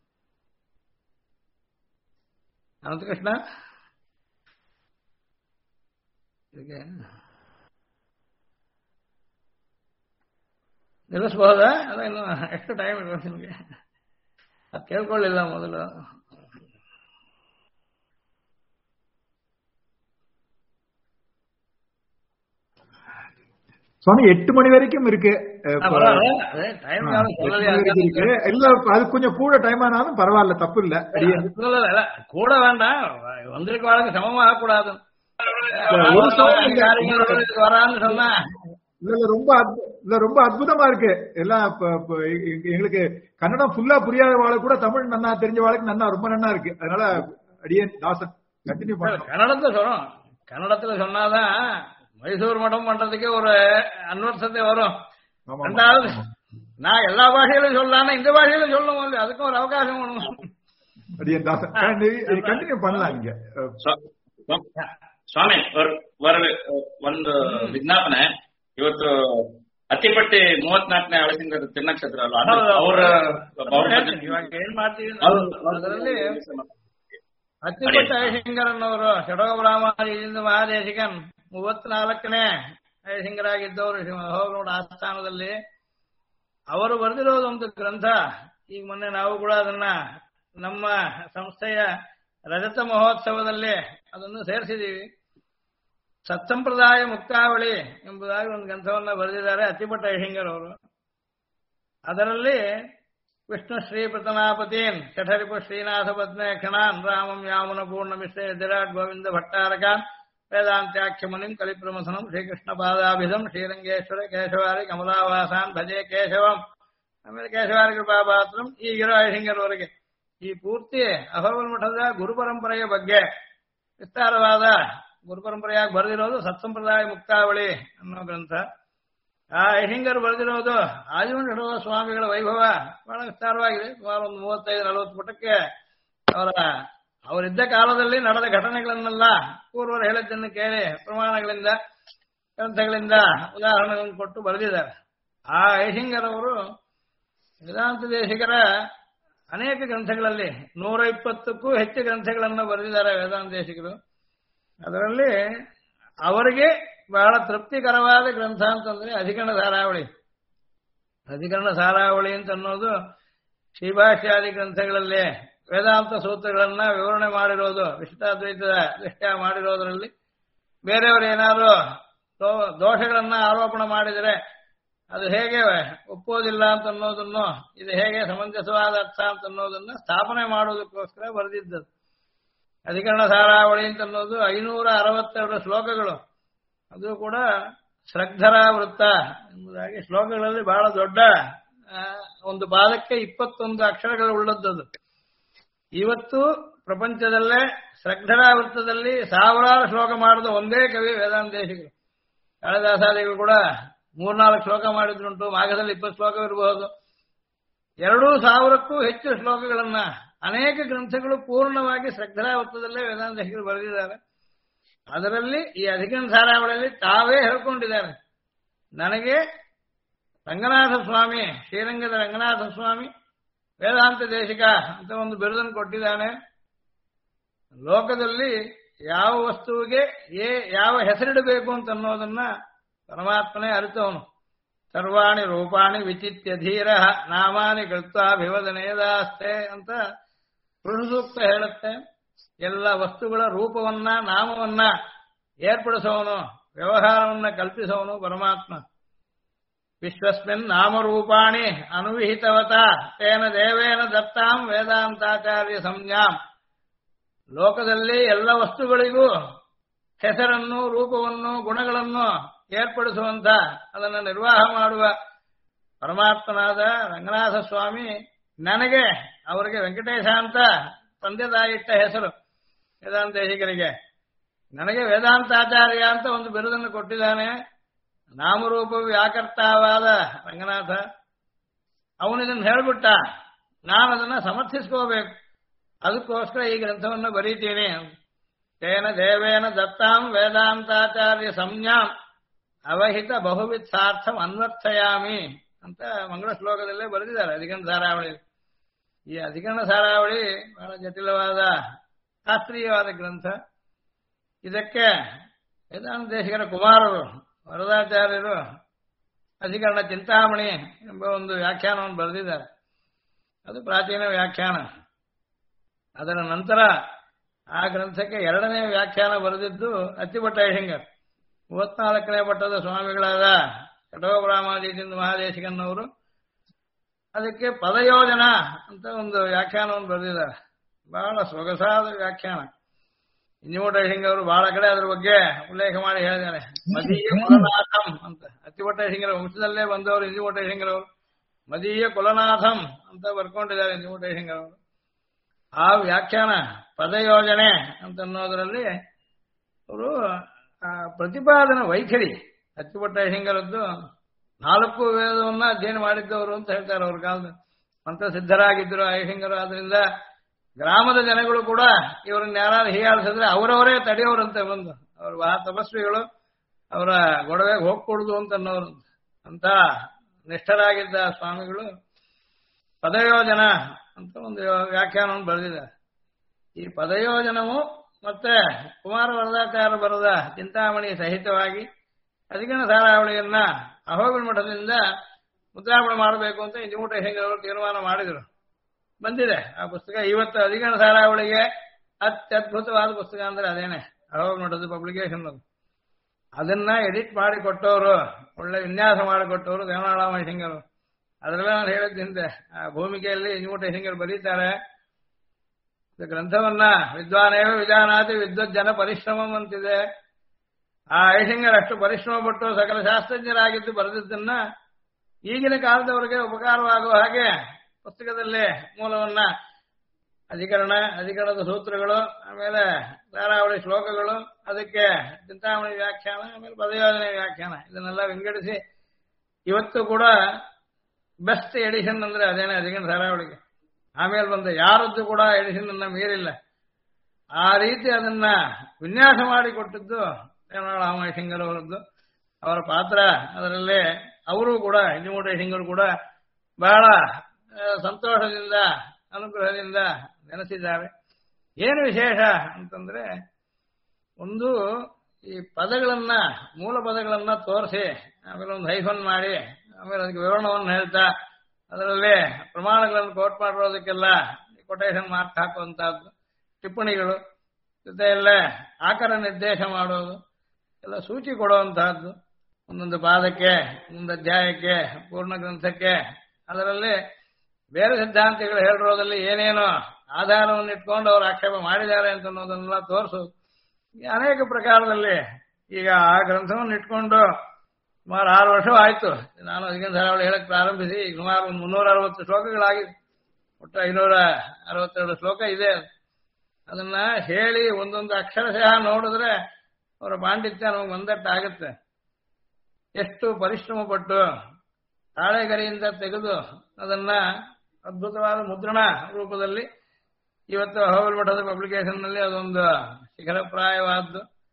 ಅನಂತಕೃಷ್ಣ ಇದಕ್ಕೆ ನಿಲ್ಲಿಸಬಹುದಾ? ಅದ ಇನ್ನು ಎಷ್ಟು ಟೈಮ್ ಇರ್ಬೇಕು ನಿಮಗೆ? ಅದು ಕೇಳ್ಕೊಳ್ಳಿಲ್ಲ ಮೊದಲು. சுவாமி 8 மணி வரைக்கும் இருக்கு. இல்ல அது கொஞ்சம் கூட டைம் ஆனாலும் பரவாயில்ல, தப்பு இல்ல. கூட வேண்டாம், வந்திருக்க வாழ்க்கை சமமாக கூடாது. வரான்னு சொன்னா இல்ல ரொம்ப அற்புதமா இருக்கு. எல்லாம் எங்களுக்கு கன்னடம் ஃபுல்லா புரியாத வாழ கூட தமிழ் நன்னா தெரிஞ்ச வாழ்க்கை நன்னா ரொம்ப நன்னா இருக்கு. அதனால அடியேன் தாசன் கண்டினியூ பண்ணலாம். கன்னடத்துல சொல்றோம். கன்னடத்துல சொன்னாதான் மைசூர் மடம் பண்றதுக்கே ஒரு அன்வர்த்தத்தை வரும். ரெண்டாவது நான் எல்லா பாஷையிலும் சொல்லலாம்னா இந்த பாஷையிலும் சொல்லணும், அதுக்கும் ஒரு அவகாசம் வேணும். அடியேன் தாசன் ಕಂಟಿನ್ಯೂ பண்ணலாம். நீங்க ಸ್ವಾಮಿ ಒಂದು ವಿಜ್ಞಾಪನೆ. ಇವತ್ತು ಅತ್ತಿಪಟ್ಟಿ 34ನೇ ಅವಸಿಂಗದ ತಿರುನಕ್ಷತ್ರ ಅಲ್ವಾ, ಅವರ ಇವಾಗ ಏನ್ ಮಾಡ್ತೀವಿ ಅದರಲ್ಲಿ ಅತ್ತಿಪಟ್ಟಿ ಅಯಸಿಂಗರನ್ನವರು ಷಡೋಗ ಬ್ರಾಹ್ಮಣದಿಂದ ಮಹಾದೇಶಿಕನ್ 34ನೇ ಅಯಸಿಂಗರಾಗಿದ್ದವರು ಹೋಗೋಣ ಆಸ್ಥಾನದಲ್ಲಿ ಅವರು ಬರೆದಿರೋದೊಂದು ಗ್ರಂಥ. ಈಗ ಮೊನ್ನೆ ನಾವು ಕೂಡ ಅದನ್ನ ನಮ್ಮ ಸಂಸ್ಥೆಯ ರಜತ ಮಹೋತ್ಸವದಲ್ಲಿ ಅದನ್ನು ಸೇರಿಸಿದೀವಿ. ಸತ್ಸಂಪ್ರದಾಯ ಮುಕ್ತಾವಳಿ ಎಂಬುದಾಗಿ ಒಂದು ಗ್ರಂಥವನ್ನ ಬರೆದಿದ್ದಾರೆ ಅತ್ತಿಪಟ್ಟ ಅಯಸಿಂಗರ್ ಅವರು. ಅದರಲ್ಲಿ ವಿಷ್ಣು ಶ್ರೀ ಪ್ರತನಾಪತೀನ್ ಚಠರಿಪು ಶ್ರೀನಾಥ ಪದ್ಮೇ ಕ್ಷಣಾನ್ ರಾಮಂ ಯಾಮನ ಪೂರ್ಣ ಮಿಶ್ರೇ ವಿರಾಟ್ ಗೋವಿಂದ ಭಟ್ಟಾರಕಾನ್ ವೇದಾಂತ್ಯಾಖ್ಯ ಮುನಿಂ ಕಲಿಪ್ರಮಥನಂ ಶ್ರೀಕೃಷ್ಣ ಪಾದಾಭಿಧಂ ಶ್ರೀರಂಗೇಶ್ವರ ಕೇಶವಾರಿ ಕಮಲಾವಾಸಾನ್ ಭಜೆ ಕೇಶವಂ. ಆಮೇಲೆ ಕೇಶವಾರಿ ಕೃಪಾಪಾತ್ರಂ ಈಗಿರೋ ಅಯಸಿಂಗರ್ ಅವರಿಗೆ ಈ ಪೂರ್ತಿ ಅಹೋಬಲ ಮಠದ ಗುರುಪರಂಪರೆಯ ಬಗ್ಗೆ ವಿಸ್ತಾರವಾದ ಗುರುಪರಂಪರೆಯಾಗಿ ಬರೆದಿರೋದು ಸತ್ಸಂಪ್ರದಾಯ ಮುಕ್ತಾವಳಿ ಅನ್ನೋ ಗ್ರಂಥ. ಆ ಅಯಸಿಂಗರ್ ಬರೆದಿರೋದು ಆಜೀವನ ಸ್ವಾಮಿಗಳ ವೈಭವ ಬಹಳ ವಿಸ್ತಾರವಾಗಿದೆ. ಸುಮಾರು ಒಂದು 35-40 ಪುಟಕ್ಕೆ ಅವರಿದ್ದ ಕಾಲದಲ್ಲಿ ನಡೆದ ಘಟನೆಗಳನ್ನೆಲ್ಲ ಪೂರ್ವರು ಹೇಳಿದ್ದನ್ನು ಕೇಳಿ ಪ್ರಮಾಣಗಳಿಂದ ಗ್ರಂಥಗಳಿಂದ ಉದಾಹರಣೆಗಳನ್ನು ಕೊಟ್ಟು ಬರೆದಿದ್ದಾರೆ. ಆ ಅಯಸಿಂಗರ್ ಅವರು ವೇದಾಂತ ದೇಶಿಕರ ಅನೇಕ ಗ್ರಂಥಗಳಲ್ಲಿ 120ಕ್ಕೂ ಹೆಚ್ಚು ಗ್ರಂಥಗಳನ್ನು ಬರೆದಿದ್ದಾರೆ ವೇದಾಂತ ದೇಶಿಕರು. ಅದರಲ್ಲಿ ಅವರಿಗೆ ಬಹಳ ತೃಪ್ತಿಕರವಾದ ಗ್ರಂಥ ಅಂತಂದ್ರೆ ಅಧಿಕರಣ ಸಾರಾವಳಿ. ಅಧಿಕರಣ ಸಾರಾವಳಿ ಅಂತ ಅನ್ನೋದು ಶ್ರೀಭಾಷ್ಯಾದಿ ಗ್ರಂಥಗಳಲ್ಲಿ ವೇದಾಂತ ಸೂತ್ರಗಳನ್ನ ವಿವರಣೆ ಮಾಡಿರೋದು, ವಿಶಿಷ್ಟಾದ್ವೈತದ ದೃಷ್ಟ್ಯಾ ಮಾಡಿರೋದ್ರಲ್ಲಿ ಬೇರೆಯವರು ಏನಾದ್ರು ದೋಷಗಳನ್ನ ಆರೋಪಣೆ ಮಾಡಿದರೆ ಅದು ಹೇಗೆ ಒಪ್ಪೋದಿಲ್ಲ ಅಂತ ಅನ್ನೋದನ್ನು, ಇದು ಹೇಗೆ ಸಮಂಜಸವಾದ ಅರ್ಥ ಅಂತ ಅನ್ನೋದನ್ನ ಸ್ಥಾಪನೆ ಮಾಡೋದಕ್ಕೋಸ್ಕರ ಬರೆದಿದ್ದದು. ಅಧಿಕರಣ ಸಾರಾವಳಿ ಅಂತ ಅನ್ನೋದು 562 ಶ್ಲೋಕಗಳು. ಅದು ಕೂಡ ಶ್ರದ್ಧರ ವೃತ್ತ ಎಂಬುದಾಗಿ ಶ್ಲೋಕಗಳಲ್ಲಿ ಬಹಳ ದೊಡ್ಡ ಒಂದು ಪಾದಕ್ಕೆ 21 ಅಕ್ಷರಗಳು ಉಳ್ಳದ್ದು. ಇವತ್ತು ಪ್ರಪಂಚದಲ್ಲೇ ಶ್ರದ್ಧರ ವೃತ್ತದಲ್ಲಿ 1000 ಶ್ಲೋಕ ಮಾಡಿದ ಒಂದೇ ಕವಿ ವೇದಾಂತ ದೇಶಿಕರು. ಕಾಳಿದಾಸಾದಿಗಳು ಕೂಡ 3-4 ಶ್ಲೋಕ ಮಾಡಿದ್ರುಂಟು. ಮಾಘದಲ್ಲಿ 20 ಶ್ಲೋಕವಿರಬಹುದು. 2000ಕ್ಕೂ ಹೆಚ್ಚು ಶ್ಲೋಕಗಳನ್ನ ಅನೇಕ ಗ್ರಂಥಗಳು ಪೂರ್ಣವಾಗಿ ಶ್ರದ್ಧರ ವೃತ್ತದಲ್ಲೇ ವೇದಾಂತ ದೇಶಿಕರು ಬರೆದಿದ್ದಾರೆ. ಅದರಲ್ಲಿ ಈ ಅಧಿಕರಣ ಸಾರಾವಳಿಯಲ್ಲಿ ತಾವೇ ಹೇಳ್ಕೊಂಡಿದ್ದಾರೆ. ನನಗೆ ರಂಗನಾಥ ಸ್ವಾಮಿ, ಶ್ರೀರಂಗದ ರಂಗನಾಥ ಸ್ವಾಮಿ ವೇದಾಂತ ದೇಶಿಕ ಅಂತ ಒಂದು ಬಿರುದನ್ನು ಕೊಟ್ಟಿದ್ದಾನೆ. ಲೋಕದಲ್ಲಿ ಯಾವ ವಸ್ತುವಿಗೆ ಯಾವ ಹೆಸರಿಡಬೇಕು ಅಂತ ಅನ್ನೋದನ್ನ ಪರಮಾತ್ಮನೇ ಅರಿತವನು. ಸರ್ವಾಣಿ ರೂಪಾಣಿ ವಿಚಿತ್ಯ ಧೀರ ನಾಮಾನಿ ಕೃತ್ವಾಭಿವದನೇದಾಸ್ತೆ ಅಂತ ಪುರುಷ ಸೂಕ್ತ ಹೇಳುತ್ತೆ. ಎಲ್ಲ ವಸ್ತುಗಳ ರೂಪವನ್ನ ನಾಮವನ್ನ ಏರ್ಪಡಿಸೋನು, ವ್ಯವಹಾರವನ್ನ ಕಲ್ಪಿಸೋನು ಪರಮಾತ್ಮ. ವಿಶ್ವಸ್ಮಿನ್ ನಾಮರೂಪಾಣಿ ಅನುವಿಹಿತವತ ತೇನ ದೇವೇನ ದತ್ತಾಂ ವೇದಾಂತಾಚಾರ್ಯ ಸಂಜ್ಞಾಂ. ಲೋಕದಲ್ಲಿ ಎಲ್ಲ ವಸ್ತುಗಳಿಗೂ ಹೆಸರನ್ನು, ರೂಪವನ್ನು, ಗುಣಗಳನ್ನು ಏರ್ಪಡಿಸುವಂತ ಅದನ್ನು ನಿರ್ವಾಹ ಮಾಡುವ ಪರಮಾತ್ಮನಾದ ರಂಗನಾಥ ಸ್ವಾಮಿ ನನಗೆ, ಅವರಿಗೆ ವೆಂಕಟೇಶ ಅಂತ ತಂದೆ ತಾಯಿ ಇಟ್ಟ ಹೆಸರು ವೇದಾಂತೇಶಿಕರಿಗೆ, ನನಗೆ ವೇದಾಂತಾಚಾರ್ಯ ಅಂತ ಒಂದು ಬಿರುದನ್ನು ಕೊಟ್ಟಿದ್ದಾನೆ. ನಾಮರೂಪ ವ್ಯಾಕರ್ತಾವಾದ ರಂಗನಾಥ ಅವನಿದನ್ನು ಹೇಳ್ಬಿಟ್ಟ, ನಾನು ಅದನ್ನ ಸಮರ್ಥಿಸ್ಕೋಬೇಕು. ಅದಕ್ಕೋಸ್ಕರ ಈ ಗ್ರಂಥವನ್ನು ಬರೀತೀನಿ. ತೇನ ದೇವೇನ ದತ್ತಾಂ ವೇದಾಂತಾಚಾರ್ಯ ಸಂಜ್ಞಾಂ ಅವಹಿತ ಬಹುವಿತ್ ಸಾರ್ಥಂ ಅನ್ವರ್ಥಯಾಮಿ ಅಂತ ಮಂಗಳ ಶ್ಲೋಕದಲ್ಲೇ ಬರೆದಿದ್ದಾರೆ ಅಧಿಕರಣ ಸಾರಾವಳಿ. ಈ ಅಧಿಕರಣ ಸಾರಾವಳಿ ಬಹಳ ಜಟಿಲವಾದ ಶಾಸ್ತ್ರೀಯವಾದ ಗ್ರಂಥ. ಇದಕ್ಕೆ ವೇದಾಂತ ದೇಶಿಕರ ಕುಮಾರರು ವರದಾಚಾರ್ಯರು ಅಧಿಕರಣ ಚಿಂತಾಮಣಿ ಎಂಬ ಒಂದು ವ್ಯಾಖ್ಯಾನವನ್ನು ಬರೆದಿದ್ದಾರೆ. ಅದು ಪ್ರಾಚೀನ ವ್ಯಾಖ್ಯಾನ. ಅದರ ನಂತರ ಆ ಗ್ರಂಥಕ್ಕೆ ಎರಡನೇ ವ್ಯಾಖ್ಯಾನ ಬರೆದಿದ್ದು ಅತ್ತಿಭಟ್ಟ ಐಹಿಂಗರ್. 34ನೇ ಪಟ್ಟದ ಸ್ವಾಮಿಗಳಾದ ಕಠೋಪರಾಮಾದಿತ್ಯ ಮಹಾದೇಶಿಕನ್ನವರು ಅದಕ್ಕೆ ಪದಯೋಜನ ಅಂತ ಒಂದು ವ್ಯಾಖ್ಯಾನವನ್ನು ಬರೆದಿದ್ದಾರೆ. ಬಹಳ ಸೊಗಸಾದ ವ್ಯಾಖ್ಯಾನ. ಇಂಜಿಮಠ ಐಹಿಂಗವರು ಬಹಳ ಕಡೆ ಅದ್ರ ಬಗ್ಗೆ ಉಲ್ಲೇಖ ಮಾಡಿ ಹೇಳಿದ್ದಾರೆ. ಮದೀಯ ಕುಲನಾಥಂ ಅಂತ, ಅತ್ತಿಭಟ್ಟ ಐಹಿಂಗರ ವಂಶದಲ್ಲೇ ಬಂದವರು ಇಂಜಿಮಠ ಐಹಿಂಗರವರು. ಮದೀಯ ಕುಲನಾಥಂ ಅಂತ ಬರ್ಕೊಂಡಿದ್ದಾರೆ ಇಂಜಿಮಠ ಐಹಿಂಗರವರು. ಆ ವ್ಯಾಖ್ಯಾನ ಪದಯೋಜನೆ ಅಂತ ಅನ್ನೋದರಲ್ಲಿ ಅವರು ಪ್ರತಿಪಾದನ ವೈಖರಿ ಅತ್ತಿಭಟ್ಟ ಐಹಿಂಗರದ್ದು 4 ವೇದವನ್ನ ಅಧ್ಯಯನ ಮಾಡಿದ್ದವರು ಅಂತ ಹೇಳ್ತಾರೆ. ಅವ್ರ ಕಾಲದ ಮಂತ್ರ ಸಿದ್ಧರಾಗಿದ್ದರು ಐಹಿಂಗರು. ಆದ್ರಿಂದ ಗ್ರಾಮದ ಜನಗಳು ಕೂಡ ಇವರನ್ನ ಯಾರು ಹೀಯಾಳಿಸಿದ್ರೆ ಅವರವರೇ ತಡೆಯೋರಂತೆ ಬಂದು, ಅವರು ಬಹಳ ತಪಸ್ವಿಗಳು, ಅವರ ಗೊಡವೆಗೆ ಹೋಗ್ಕೊಡುದು ಅಂತ ಅನ್ನೋರು ಅಂತ ನಿಷ್ಠರಾಗಿದ್ದ ಸ್ವಾಮಿಗಳು ಪದಯೋಜನ ಅಂತ ಒಂದು ವ್ಯಾಖ್ಯಾನವನ್ನು ಬರೆದಿದ್ದಾರೆ. ಈ ಪದಯೋಜನವು ಮತ್ತೆ ಕುಮಾರ ವರದಾಚಾರ್ಯ ಬರೆದ ಚಿಂತಾಮಣಿ ಸಹಿತವಾಗಿ ಅಧಿಕರಣ ಸಾರಾವಳಿಯನ್ನ ಅಹೋಬಿಲ ಮಠದಿಂದ ಮುದ್ರಾಪಣೆ ಮಾಡಬೇಕು ಅಂತ ಇಂಜಿಮಠ ಐಹಿಂಗರವರು ತೀರ್ಮಾನ ಮಾಡಿದರು. ಬಂದಿದೆ ಆ ಪುಸ್ತಕ. ಇವತ್ತು ಅಧಿಕರಣ ಸಾರಾವಳಿಗೆ ಅತ್ಯದ್ಭುತವಾದ ಪುಸ್ತಕ ಅಂದ್ರೆ ಅದೇನೆ ಅಹೋಬಿಲ ಮಠದ ಪಬ್ಲಿಕೇಶನ್. ಅದನ್ನ ಎಡಿಟ್ ಮಾಡಿ ಕೊಟ್ಟವರು, ಒಳ್ಳೆ ವಿನ್ಯಾಸ ಮಾಡಿಕೊಟ್ಟವರು ದೇವನಾಳ ಐಹಿಂಗರು. ಅದರಲ್ಲ ನಾನು ಹೇಳಿದ್ದ ಆ ಭೂಮಿಕೆಯಲ್ಲಿ ಇಂಜಿಮಠ ಐಹಿಂಗರು ಬರೀತಾರೆ, ಗ್ರಂಥವನ್ನ ವಿದ್ವಾನೇವ ವಿಧಾನಾತಿ ವಿದ್ವತ್ ಜನ ಪರಿಶ್ರಮಂ ಅಂತಿದೆ. ಆ ಐಹಿಂಗರು ಅಷ್ಟು ಪರಿಶ್ರಮ ಪಟ್ಟು ಸಕಲ ಶಾಸ್ತ್ರಜ್ಞರಾಗಿದ್ದು ಬರೆದಿದ್ದನ್ನ ಈಗಿನ ಕಾಲದವರಿಗೆ ಉಪಕಾರವಾಗುವ ಹಾಗೆ ಪುಸ್ತಕದಲ್ಲಿ ಮೂಲವನ್ನ ಅಧಿಕರಣದ ಸೂತ್ರಗಳು, ಆಮೇಲೆ ಧಾರಾವಳಿ ಶ್ಲೋಕಗಳು, ಅದಕ್ಕೆ ಚಿಂತಾಮಣಿ ವ್ಯಾಖ್ಯಾನ, ಆಮೇಲೆ ಪದಯೋಜನೆ ವ್ಯಾಖ್ಯಾನ, ಇದನ್ನೆಲ್ಲ ವಿಂಗಡಿಸಿ ಇವತ್ತು ಕೂಡ ಬೆಸ್ಟ್ ಎಡಿಷನ್ ಅಂದ್ರೆ ಅದೇನೆ ಅಧಿಕರಣ ಧಾರಾವಳಿಗೆ. ಆಮೇಲೆ ಬಂದ ಯಾರದ್ದು ಕೂಡ ಎಡಿಷನ್ ಅನ್ನ ಮೀರಿಲ್ಲ. ಆ ರೀತಿ ಅದನ್ನ ವಿನ್ಯಾಸ ಮಾಡಿಕೊಟ್ಟಿದ್ದು ರಾಮೈಸಿಂಗರ್ ಅವರದ್ದು. ಅವರ ಪಾತ್ರ ಅದರಲ್ಲೇ ಅವರು ಕೂಡ ಇಂಜಿಮಠ ಐಹಿಂಗರು ಕೂಡ ಬಹಳ ಸಂತೋಷದಿಂದ ಅನುಗ್ರಹದಿಂದ ನೆನೆಸಿದ್ದಾರೆ. ಏನು ವಿಶೇಷ ಅಂತಂದ್ರೆ, ಒಂದು ಈ ಪದಗಳನ್ನ ಮೂಲ ಪದಗಳನ್ನ ತೋರಿಸಿ ಆಮೇಲೆ ಒಂದು ಹೈಫನ್ ಮಾಡಿ ಆಮೇಲೆ ಅದಕ್ಕೆ ವಿವರಣವನ್ನು ಹೇಳ್ತಾ ಅದರಲ್ಲಿ ಪ್ರಮಾಣಗಳನ್ನು ಕೋಟ್ ಮಾಡಿರೋದಕ್ಕೆಲ್ಲ ಕೊಟೇಶನ್ ಮಾರ್ಕ್ ಹಾಕುವಂತಹದ್ದು, ಟಿಪ್ಪಣಿಗಳು ಜೊತೆಯಲ್ಲ ಆಕಾರ ನಿರ್ದೇಶ ಮಾಡೋದು, ಎಲ್ಲ ಸೂಚಿ ಕೊಡುವಂತಹದ್ದು, ಒಂದೊಂದು ಪಾದಕ್ಕೆ, ಒಂದೊಂದು ಅಧ್ಯಾಯಕ್ಕೆ, ಪೂರ್ಣ ಗ್ರಂಥಕ್ಕೆ, ಅದರಲ್ಲಿ ಬೇರೆ ಸಿದ್ಧಾಂತಿಗಳು ಹೇಳಿರೋದಲ್ಲಿ ಏನೇನೋ ಆಧಾರವನ್ನು ಇಟ್ಕೊಂಡು ಅವರು ಆಕ್ಷೇಪ ಮಾಡಿದ್ದಾರೆ ಅಂತ ಅನ್ನೋದನ್ನೆಲ್ಲ ತೋರಿಸೋದು. ಅನೇಕ ಪ್ರಕಾರದಲ್ಲಿ ಈಗ ಆ ಗ್ರಂಥವನ್ನು ಇಟ್ಕೊಂಡು ಸುಮಾರು 6 ವರ್ಷವಾಯಿತು ನಾನು ಅಧಿಕರಣ ಧಾರಾವಳಿ ಹೇಳಕ್ ಪ್ರಾರಂಭಿಸಿ. ಈಗ ಸುಮಾರು 360 ಶ್ಲೋಕಗಳಾಗಿದೆ. ಒಟ್ಟು 562 ಶ್ಲೋಕ ಇದೆ. ಅದನ್ನ ಹೇಳಿ ಒಂದೊಂದು ಅಕ್ಷರಶಃ ನೋಡಿದ್ರೆ ಅವರ ಪಾಂಡಿತ್ಯ ನಮಗೆ ಬಂದಟ್ಟಾಗುತ್ತೆ. ಎಷ್ಟು ಪರಿಶ್ರಮ ಪಟ್ಟು ತಾಳೆಗರಿಯಿಂದ ತೆಗೆದು ಅದನ್ನ ಅದ್ಭುತವಾದ ಮುದ್ರಣ ರೂಪದಲ್ಲಿ ಇವತ್ತು ಅಹೋಬಿಲ ಮಠದ ಪಬ್ಲಿಕೇಶನ್ ನಲ್ಲಿ ಅದೊಂದು ಶಿಖರಪ್ರಾಯವಾದ್ದು.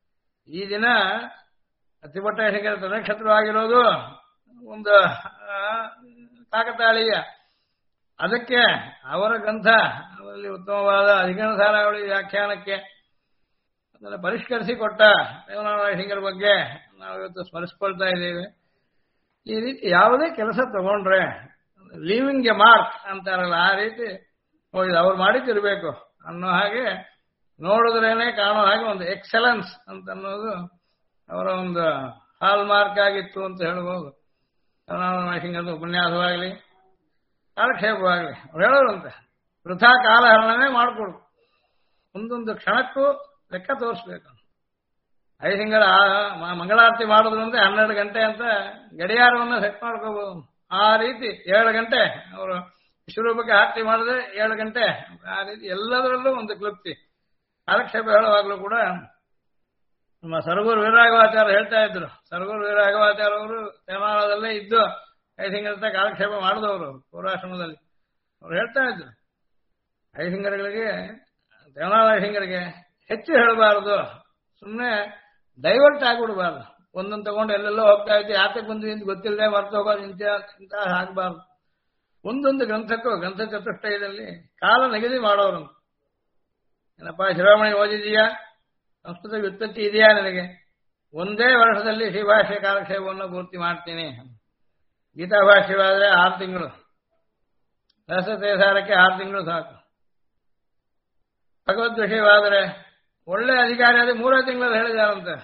ಈ ದಿನ ಅತಿಪಟ್ಟ ನಕ್ಷತ್ರವಾಗಿರೋದು ಒಂದು ಕಾಕತಾಳೀಯ. ಅದಕ್ಕೆ ಅವರ ಗ್ರಂಥ ಅದರಲ್ಲಿ ಉತ್ತಮವಾದ ಅಧಿಗಣಸಾರಾವಳಿ ವ್ಯಾಖ್ಯಾನಕ್ಕೆ ಅದನ್ನು ಪರಿಷ್ಕರಿಸಿ ಕೊಟ್ಟ ದೇವನಾರಾಯಣರ ಬಗ್ಗೆ ನಾವು ಇವತ್ತು ಸ್ಮರಿಸ್ಕೊಳ್ತಾ ಇದ್ದೇವೆ. ಈ ರೀತಿ ಯಾವುದೇ ಕೆಲಸ ತಗೊಂಡ್ರೆ ಲೀವಿಂಗ್ ಎ ಮಾರ್ಕ್ ಅಂತಾರಲ್ಲ, ಆ ರೀತಿ ಹೋಗಿದೆ ಅವ್ರು ಮಾಡಿದ್ದಿರ್ಬೇಕು ಅನ್ನೋ ಹಾಗೆ, ನೋಡಿದ್ರೇನೆ ಕಾಣೋ ಹಾಗೆ ಒಂದು ಎಕ್ಸಲೆನ್ಸ್ ಅಂತ ಅನ್ನೋದು ಅವರ ಒಂದು ಹಾಲ್ ಮಾರ್ಕ್ ಆಗಿತ್ತು ಅಂತ ಹೇಳ್ಬೋದು. ದೇವನಾರಾಯಣರ ಉಪನ್ಯಾಸವಾಗಲಿ ಕಾಲಕ್ಷೇಪವಾಗಲಿ ಅವ್ರು ಹೇಳೋರಂತೆ ವೃಥಾ ಕಾಲಹರಣನೇ ಮಾಡಿಕೊಡು, ಒಂದೊಂದು ಕ್ಷಣಕ್ಕೂ ಲೆಕ್ಕ ತೋರಿಸ್ಬೇಕು. ಐಸಿಂಗರ ಮಂಗಳಾರತಿ ಮಾಡಿದ್ರು ಅಂದ್ರೆ 12 ಗಂಟೆ ಅಂತ ಗಡಿಯಾರವನ್ನು ಸೆಟ್ ಮಾಡ್ಕೋಬಹುದು. ಆ ರೀತಿ 7 ಗಂಟೆ ಅವರು ವಿಶ್ವರೂಪಕ್ಕೆ ಆರತಿ ಮಾಡಿದ್ರೆ 7 ಗಂಟೆ, ಆ ರೀತಿ ಎಲ್ಲದರಲ್ಲೂ ಒಂದು ಕ್ಲುಪ್ತಿ. ಕಾಲಕ್ಷೇಪ ಹೇಳುವಾಗಲೂ ಕೂಡ ನಮ್ಮ ಸರಗೂರು ವೀರರಾಘವಾಚಾರ್ಯ ಹೇಳ್ತಾ ಇದ್ರು. ಸರಗೂರು ವೀರರಾಘವಾಚಾರ್ಯ ಅವರು ತೇಮಾಳದಲ್ಲೇ ಇದ್ದು ಐಸಿಂಗರ ಕಾಲಕ್ಷೇಪ ಮಾಡಿದವರು ಪೂರ್ವಾಶ್ರಮದಲ್ಲಿ. ಅವ್ರು ಹೇಳ್ತಾ ಇದ್ರು ಐಸಿಂಗರ್ಗಳಿಗೆ, ದೇವನಾಳ ಐಸಿಂಗರಿಗೆ ಹೆಚ್ಚು ಹೇಳಬಾರದು, ಸುಮ್ಮನೆ ಡೈವರ್ಟ್ ಆಗಿಬಿಡಬಾರ್ದು. ಒಂದೊಂದು ತಗೊಂಡು ಎಲ್ಲೆಲ್ಲೋ ಹೋಗ್ತಾ ಇದ್ದು ಯಾತಕ್ಕೆ ಬಂದು ಇಂತ ಗೊತ್ತಿಲ್ಲದೆ ಮರ್ತು ಹೋಗೋದು ಇಂಥ ಆಗಬಾರ್ದು. ಒಂದೊಂದು ಗ್ರಂಥಕ್ಕೂ ಗ್ರಂಥ ಚತುಷ್ಟಯದಲ್ಲಿ ಕಾಲ ನಿಗದಿ ಮಾಡೋರು. ಏನಪ್ಪ ಶಿರೋಮಣಿ ಓದಿದೀಯಾ, ಸಂಸ್ಕೃತ ವ್ಯುತ್ಪತ್ತಿ ಇದೆಯಾ ನನಗೆ, ಒಂದೇ ವರ್ಷದಲ್ಲಿ ಶ್ರೀಭಾಷ್ಯ ಕಾಲಕ್ಷೇಪವನ್ನು ಪೂರ್ತಿ ಮಾಡ್ತೀನಿ. ಗೀತಾಭಾಷ್ಯವಾದ್ರೆ 6 ತಿಂಗಳು, ರಸತೇಸಾರಕ್ಕೆ 6 ತಿಂಗಳು ಸಾಕು. ಭಗವದ್ ವಿಷಯವಾದರೆ ಒಳ್ಳೆ ಅಧಿಕಾರಿ ಆದ್ರೆ 3 ತಿಂಗಳಲ್ಲಿ ಹೇಳಿದಾರಂತೆ.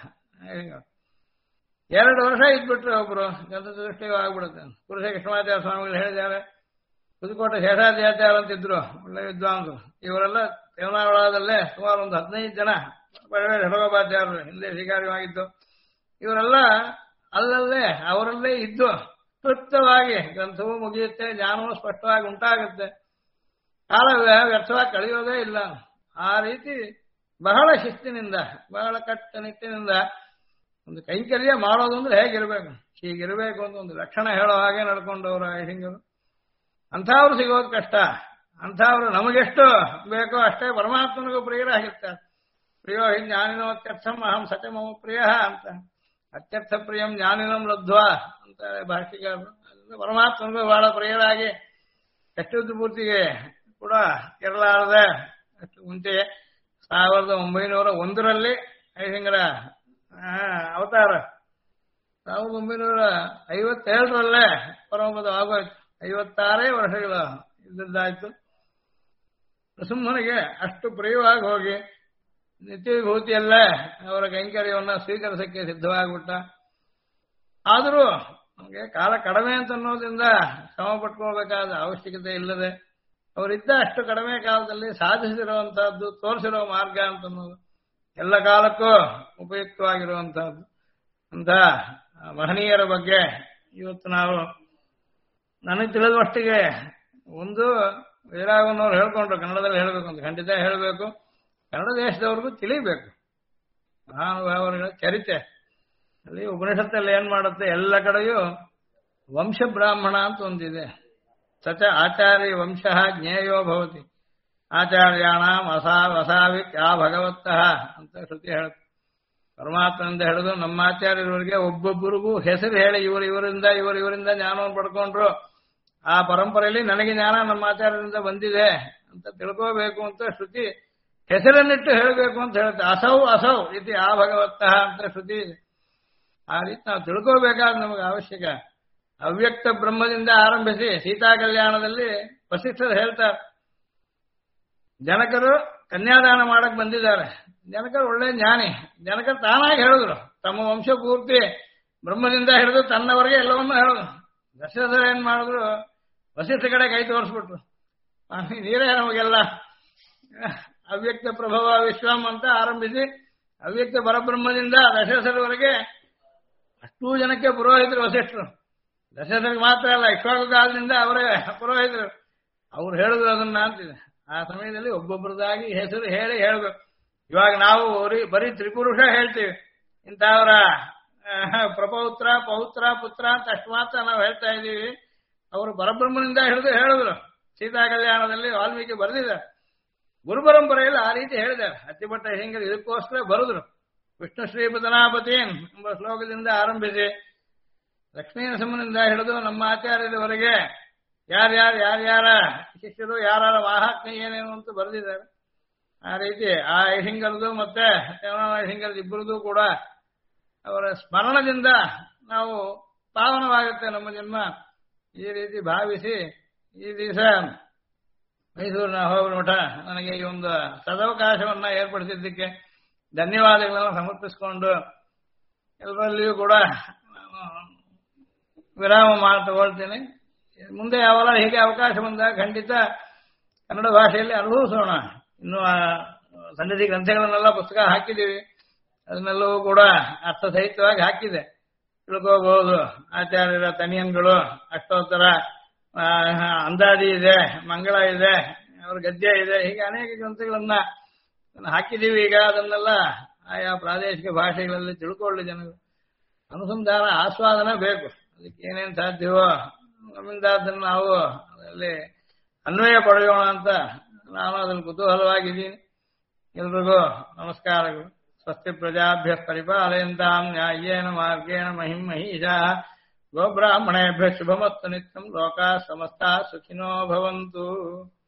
2 ವರ್ಷ ಇದ್ಬಿಟ್ರೆ ಒಬ್ರು ಗ್ರಂಥದೃಷ್ಟಿಯೂ ಆಗ್ಬಿಡುತ್ತೆ. ಪುರುಷ ಕೃಷ್ಣಮಾಚಾರ್ಯ ಸ್ವಾಮಿಗಳು ಹೇಳಿದ್ದಾರೆ. ಪುದುಕೋಟೆ ಶೇಷಾದ್ಯಾಚಾರ್ಯ ಅಂತಿದ್ರು, ಒಳ್ಳೆ ವಿದ್ವಾಂಸರು. ಇವರೆಲ್ಲ ದೇವನಾಳದಲ್ಲೇ ಸುಮಾರು ಒಂದು 15 ಜನ ಹಡಗೋಪಾಚಾರ್ಯರು ಹಿಂದೆ ಶ್ರೀಕಾರ್ಯವಾಗಿದ್ದು, ಇವರೆಲ್ಲ ಅಲ್ಲಲ್ಲೇ ಅವರಲ್ಲೇ ಇದ್ದು ತೃಪ್ತವಾಗಿ ಗ್ರಂಥವೂ ಮುಗಿಯುತ್ತೆ, ಜ್ಞಾನವೂ ಸ್ಪಷ್ಟವಾಗಿ ಉಂಟಾಗುತ್ತೆ, ಕಾಲ ವ್ಯರ್ಥವಾಗಿ ಕಳೆಯೋದೇ ಇಲ್ಲ. ಆ ರೀತಿ ಬಹಳ ಶಿಸ್ತಿನಿಂದ ಬಹಳ ಕಟ್ಟುನಿಟ್ಟಿನಿಂದ ಒಂದು ಕೈಂಕರ್ಯ ಮಾಡೋದು ಅಂದ್ರೆ ಹೇಗಿರ್ಬೇಕು, ಹೀಗಿರ್ಬೇಕು ಅಂತ ಒಂದು ಲಕ್ಷಣ ಹೇಳೋ ಹಾಗೆ ನಡ್ಕೊಂಡವರು ಐಸಿಂಗರು. ಅಂಥವ್ರು ಸಿಗೋದು ಕಷ್ಟ. ಅಂಥವ್ರು ನಮಗೆಷ್ಟು ಬೇಕೋ ಅಷ್ಟೇ ಪರಮಾತ್ಮನಿಗೂ ಪ್ರಿಯರಾಗಿರ್ತಾರೆ. ಪ್ರಿಯೋ ಹಿ ಜ್ಞಾನಿನೋತ್ಯರ್ಥಂ ಅಹಂ ಸಚ ಮಮ ಪ್ರಿಯ ಅಂತ, ಅತ್ಯರ್ಥ ಪ್ರಿಯಂ ಜ್ಞಾನಿನಂ ಲಬ್ಧ್ವಾ ಅಂತಾರೆ ಭಾಷಿಕರು. ಪರಮಾತ್ಮನಿಗೂ ಬಹಳ ಪ್ರಿಯರಾಗಿ ಎಷ್ಟು ಪೂರ್ತಿಗೆ ಕೂಡ ಇರಲಾರದೆ ಅಷ್ಟು ಮುಂಚೆ 1901ರಲ್ಲಿ ಐಸಿಂಗರ ಅವತಾರ 1957ರಲ್ಲೇ ಪರಮಪದ ಆಗೋಯ್ತು. 56 ವರ್ಷಗಳು ಇದ್ದದ್ದಾಯ್ತು. ನರಸಿಂಹನಿಗೆ ಅಷ್ಟು ಪ್ರಿಯವಾಗಿ ಹೋಗಿ ನಿತ್ಯ ವಿಭೂತಿಯಲ್ಲೇ ಅವರ ಕೈಂಕರ್ಯವನ್ನು ಸ್ವೀಕರಿಸಕ್ಕೆ ಸಿದ್ಧವಾಗಿಬಿಟ್ಟ. ಆದರೂ ನಮಗೆ ಕಾಲ ಕಡಿಮೆ ಅಂತ ಅನ್ನೋದ್ರಿಂದ ಶ್ರಮ ಪಟ್ಕೊಳ್ಬೇಕಾದ ಅವಶ್ಯಕತೆ ಇಲ್ಲದೆ ಅವರಿದ್ದ ಅಷ್ಟು ಕಡಿಮೆ ಕಾಲದಲ್ಲಿ ಸಾಧಿಸಿರುವಂತಹದ್ದು, ತೋರಿಸಿರೋ ಮಾರ್ಗ ಅಂತ ಅನ್ನೋದು ಎಲ್ಲ ಕಾಲಕ್ಕೂ ಉಪಯುಕ್ತವಾಗಿರುವಂತಹದ್ದು. ಅಂತ ಮಹನೀಯರ ಬಗ್ಗೆ ಇವತ್ತು ನಾವು ನನಗೆ ತಿಳಿದವಷ್ಟಿಗೆ ಒಂದು ವೀರಾಘವನವ್ರು ಹೇಳ್ಕೊಂಡ್ರು, ಕನ್ನಡದಲ್ಲಿ ಹೇಳಬೇಕು ಅಂತ ಖಂಡಿತ ಹೇಳಬೇಕು. ಕನ್ನಡ ದೇಶದವ್ರಿಗೂ ತಿಳಿಬೇಕು ಮಹಾನುಭಾವರ ಚರಿತೆ. ಅಲ್ಲಿ ಉಪನಿಷತ್ತಲ್ಲಿ ಏನ್ ಮಾಡುತ್ತೆ, ಎಲ್ಲ ಕಡೆಯೂ ವಂಶ ಬ್ರಾಹ್ಮಣ ಅಂತ ಒಂದಿದೆ. ಸಚ ಆಚಾರ್ಯ ವಂಶ ಜ್ಞೇಯೋ ಭವತಿ ಆಚಾರ್ಯಾಣಾಂ ಅಸಾವಿಕ್ ಆ ಭಗವತ್ತಃ ಅಂತ ಶ್ರುತಿ ಹೇಳುತ್ತೆ. ಪರಮಾತ್ಮನಿಂದ ಹಿಡಿದು ನಮ್ಮ ಆಚಾರ್ಯರವರಿಗೆ ಒಬ್ಬೊಬ್ಬರಿಗೂ ಹೆಸರು ಹೇಳಿ ಇವರಿಂದ ಜ್ಞಾನವನ್ನು ಪಡ್ಕೊಂಡ್ರು. ಆ ಪರಂಪರೆಯಲ್ಲಿ ನನಗೆ ಜ್ಞಾನ ನಮ್ಮ ಆಚಾರ್ಯರಿಂದ ಬಂದಿದೆ ಅಂತ ತಿಳ್ಕೋಬೇಕು ಅಂತ ಶ್ರುತಿ ಹೆಸರನ್ನಿಟ್ಟು ಹೇಳಬೇಕು ಅಂತ ಹೇಳುತ್ತೆ. ಅಸೌ ಇತಿ ಆ ಭಗವತ್ತಃ ಅಂತ ಶ್ರುತಿ ಇದೆ. ಆ ರೀತಿ ನಾವು ತಿಳ್ಕೋಬೇಕಾದ ನಮಗೆ ಅವಶ್ಯಕ. ಅವ್ಯಕ್ತ ಬ್ರಹ್ಮದಿಂದ ಆರಂಭಿಸಿ ಸೀತಾ ಕಲ್ಯಾಣದಲ್ಲಿ ವಸಿಷ್ಠರು ಹೇಳ್ತಾರೆ, ಜನಕರು ಕನ್ಯಾದಾನ ಮಾಡಕ್ ಬಂದಿದ್ದಾರೆ. ಜನಕರು ಒಳ್ಳೆ ಜ್ಞಾನಿ. ಜನಕರು ತಾನಾಗಿ ಹೇಳಿದ್ರು, ತಮ್ಮ ವಂಶ ಪೂರ್ತಿ ಬ್ರಹ್ಮದಿಂದ ಹಿಡಿದು ತನ್ನವರೆಗೆ ಎಲ್ಲವನ್ನೂ ಹೇಳಿದ್ರು. ದಶರಥರು ಏನ್ ಮಾಡಿದ್ರು, ವಸಿಷ್ಠ ಕಡೆ ಕೈ ತೋರಿಸ್ಬಿಟ್ರು, ನೀರೇ ನಮಗೆಲ್ಲ ಅವ್ಯಕ್ತ ಪ್ರಭವ ವಿಶ್ವಂ ಅಂತ ಆರಂಭಿಸಿ ಅವ್ಯಕ್ತ ಪರಬ್ರಹ್ಮದಿಂದ ದಶರಥರವರೆಗೆ ಅಷ್ಟೂ ಜನಕ್ಕೆ ಪುರೋಹಿತರು ವಸಿಷ್ಠರು. ದಶರಥರಿಗೆ ಮಾತ್ರ ಅಲ್ಲ, ಇಕ್ಷ್ವಾಕು ಕಾಲದಿಂದ ಅವರೇ ಪುರೋಹಿತರು. ಅವ್ರು ಹೇಳಿದ್ರು ಅದನ್ನ ಅಂತಿದೆ. ಆ ಸಮಯದಲ್ಲಿ ಒಬ್ಬೊಬ್ಬರದಾಗಿ ಹೆಸರು ಹೇಳಿ ಹೇಳ್ಬೇಕು. ಇವಾಗ ನಾವು ಬರೀ ತ್ರಿಪುರುಷ ಹೇಳ್ತೀವಿ, ಇಂಥವರ ಪ್ರಪೌತ್ರ ಪೌತ್ರ ಪುತ್ರ ಅಂತ ಅಷ್ಟು ಮಾತ್ರ ನಾವು ಹೇಳ್ತಾ ಇದ್ದೀವಿ. ಅವರು ಪರಬ್ರಹ್ಮನಿಂದ ಹಿಡಿದು ಹೇಳಿದ್ರು. ಸೀತಾ ಕಲ್ಯಾಣದಲ್ಲಿ ವಾಲ್ಮೀಕಿ ಬರೆದಿದ್ದಾರೆ. ಗುರು ಪರಂಪರೆಯಲ್ಲಿ ಆ ರೀತಿ ಹೇಳಿದ್ದಾರೆ. ಅತ್ತಿಭಟ್ಟ ಹಿಂಗೆ ಇದಕ್ಕೋಸ್ಕರ ಬರೆದ್ರು. ವಿಷ್ಣು ಶ್ರೀಪತನಾಪತೀನ್ ಎಂಬ ಶ್ಲೋಕದಿಂದ ಆರಂಭಿಸಿ ಲಕ್ಷ್ಮೀ ನರಸಿಂಹನಿಂದ ಹಿಡಿದು ನಮ್ಮ ಆಚಾರ್ಯರವರೆಗೆ ಯಾರ್ಯಾರ ಶಿಷ್ಯರು ಯಾರ ವಾಹಾತ್ಮೆ ಏನೇನು ಅಂತ ಬರೆದಿದ್ದಾರೆ. ಆ ರೀತಿ ಆ ಐಹಿಂಗರದು ಮತ್ತೆ ಐಹಿಂಗರದ ಇಬ್ಬರದು ಕೂಡ ಅವರ ಸ್ಮರಣದಿಂದ ನಾವು ಪಾವನವಾಗುತ್ತೆ ನಮ್ಮ ಜನ್ಮ. ಈ ರೀತಿ ಭಾವಿಸಿ ಈ ದಿವಸ ಮೈಸೂರಿನ ಅಹೋಬಲ ಮಠ ನನಗೆ ಈ ಒಂದು ಸದವಕಾಶವನ್ನ ಏರ್ಪಡಿಸಿದ್ದಕ್ಕೆ ಧನ್ಯವಾದಗಳನ್ನು ಸಮರ್ಪಿಸಿಕೊಂಡು ಎಲ್ಲರಲ್ಲಿಯೂ ಕೂಡ ವಿರಾಮ ತಗೊಳ್ತೇನೆ. ಮುಂದೆ ಯಾವಾಗ ಹೀಗೆ ಅವಕಾಶ ಬಂದಾಗ ಖಂಡಿತ ಕನ್ನಡ ಭಾಷೆಯಲ್ಲಿ ಅನುಭವಿಸೋಣ. ಇನ್ನು ಸನ್ನಿಧಿ ಗ್ರಂಥಗಳನ್ನೆಲ್ಲ ಪುಸ್ತಕ ಹಾಕಿದ್ದೀವಿ, ಅದನ್ನೆಲ್ಲವೂ ಕೂಡ ಅರ್ಥಸಹಿತವಾಗಿ ಹಾಕಿದೆ, ತಿಳ್ಕೋಬಹುದು. ಆಚಾರ್ಯರ ತನಿಯನ್ಗಳು, ಅಷ್ಟೋತ್ತರ, ಅಂದಾದಿ ಇದೆ, ಮಂಗಳ ಇದೆ, ಅವರ ಗದ್ಯ ಇದೆ, ಹೀಗೆ ಅನೇಕ ಗ್ರಂಥಗಳನ್ನ ಹಾಕಿದ್ದೀವಿ. ಈಗ ಅದನ್ನೆಲ್ಲ ಆಯಾ ಪ್ರಾದೇಶಿಕ ಭಾಷೆಗಳಲ್ಲಿ ತಿಳ್ಕೊಳ್ಳಿ ಜನರು. ಅನುಸಂಧಾನ ಆಸ್ವಾದನೆ ಬೇಕು. ಅದಕ್ಕೆ ಏನೇನು ಸಾಧ್ಯವೋ ನಮ್ಮಿಂದ ಅದನ್ನು ನಾವು ಅದರಲ್ಲಿ ಅನ್ವಯ ಪಡೆಯೋಣ ಅಂತ ನಾನು ಅದನ್ನು ಕುತೂಹಲವಾಗಿದ್ದೀನಿ. ಎಲ್ರಿಗೂ ನಮಸ್ಕಾರಗಳು. ಸ್ವಸ್ತಿ ಪ್ರಜಾಭ್ಯ ಪರಿಪಾಲಯಂತಾಂ ನ್ಯಾಯೇನ ಮಾರ್ಗೇಣ ಮಹಿಂ ಮಹೀಶಾಃ ಗೋಬ್ರಾಹ್ಮಣೇಭ್ಯ ಶುಭಮಸ್ತು ನಿತ್ಯಂ ಲೋಕಾಃ ಸಮಸ್ತಾಃ ಸುಖಿನೋ ಭವಂತು.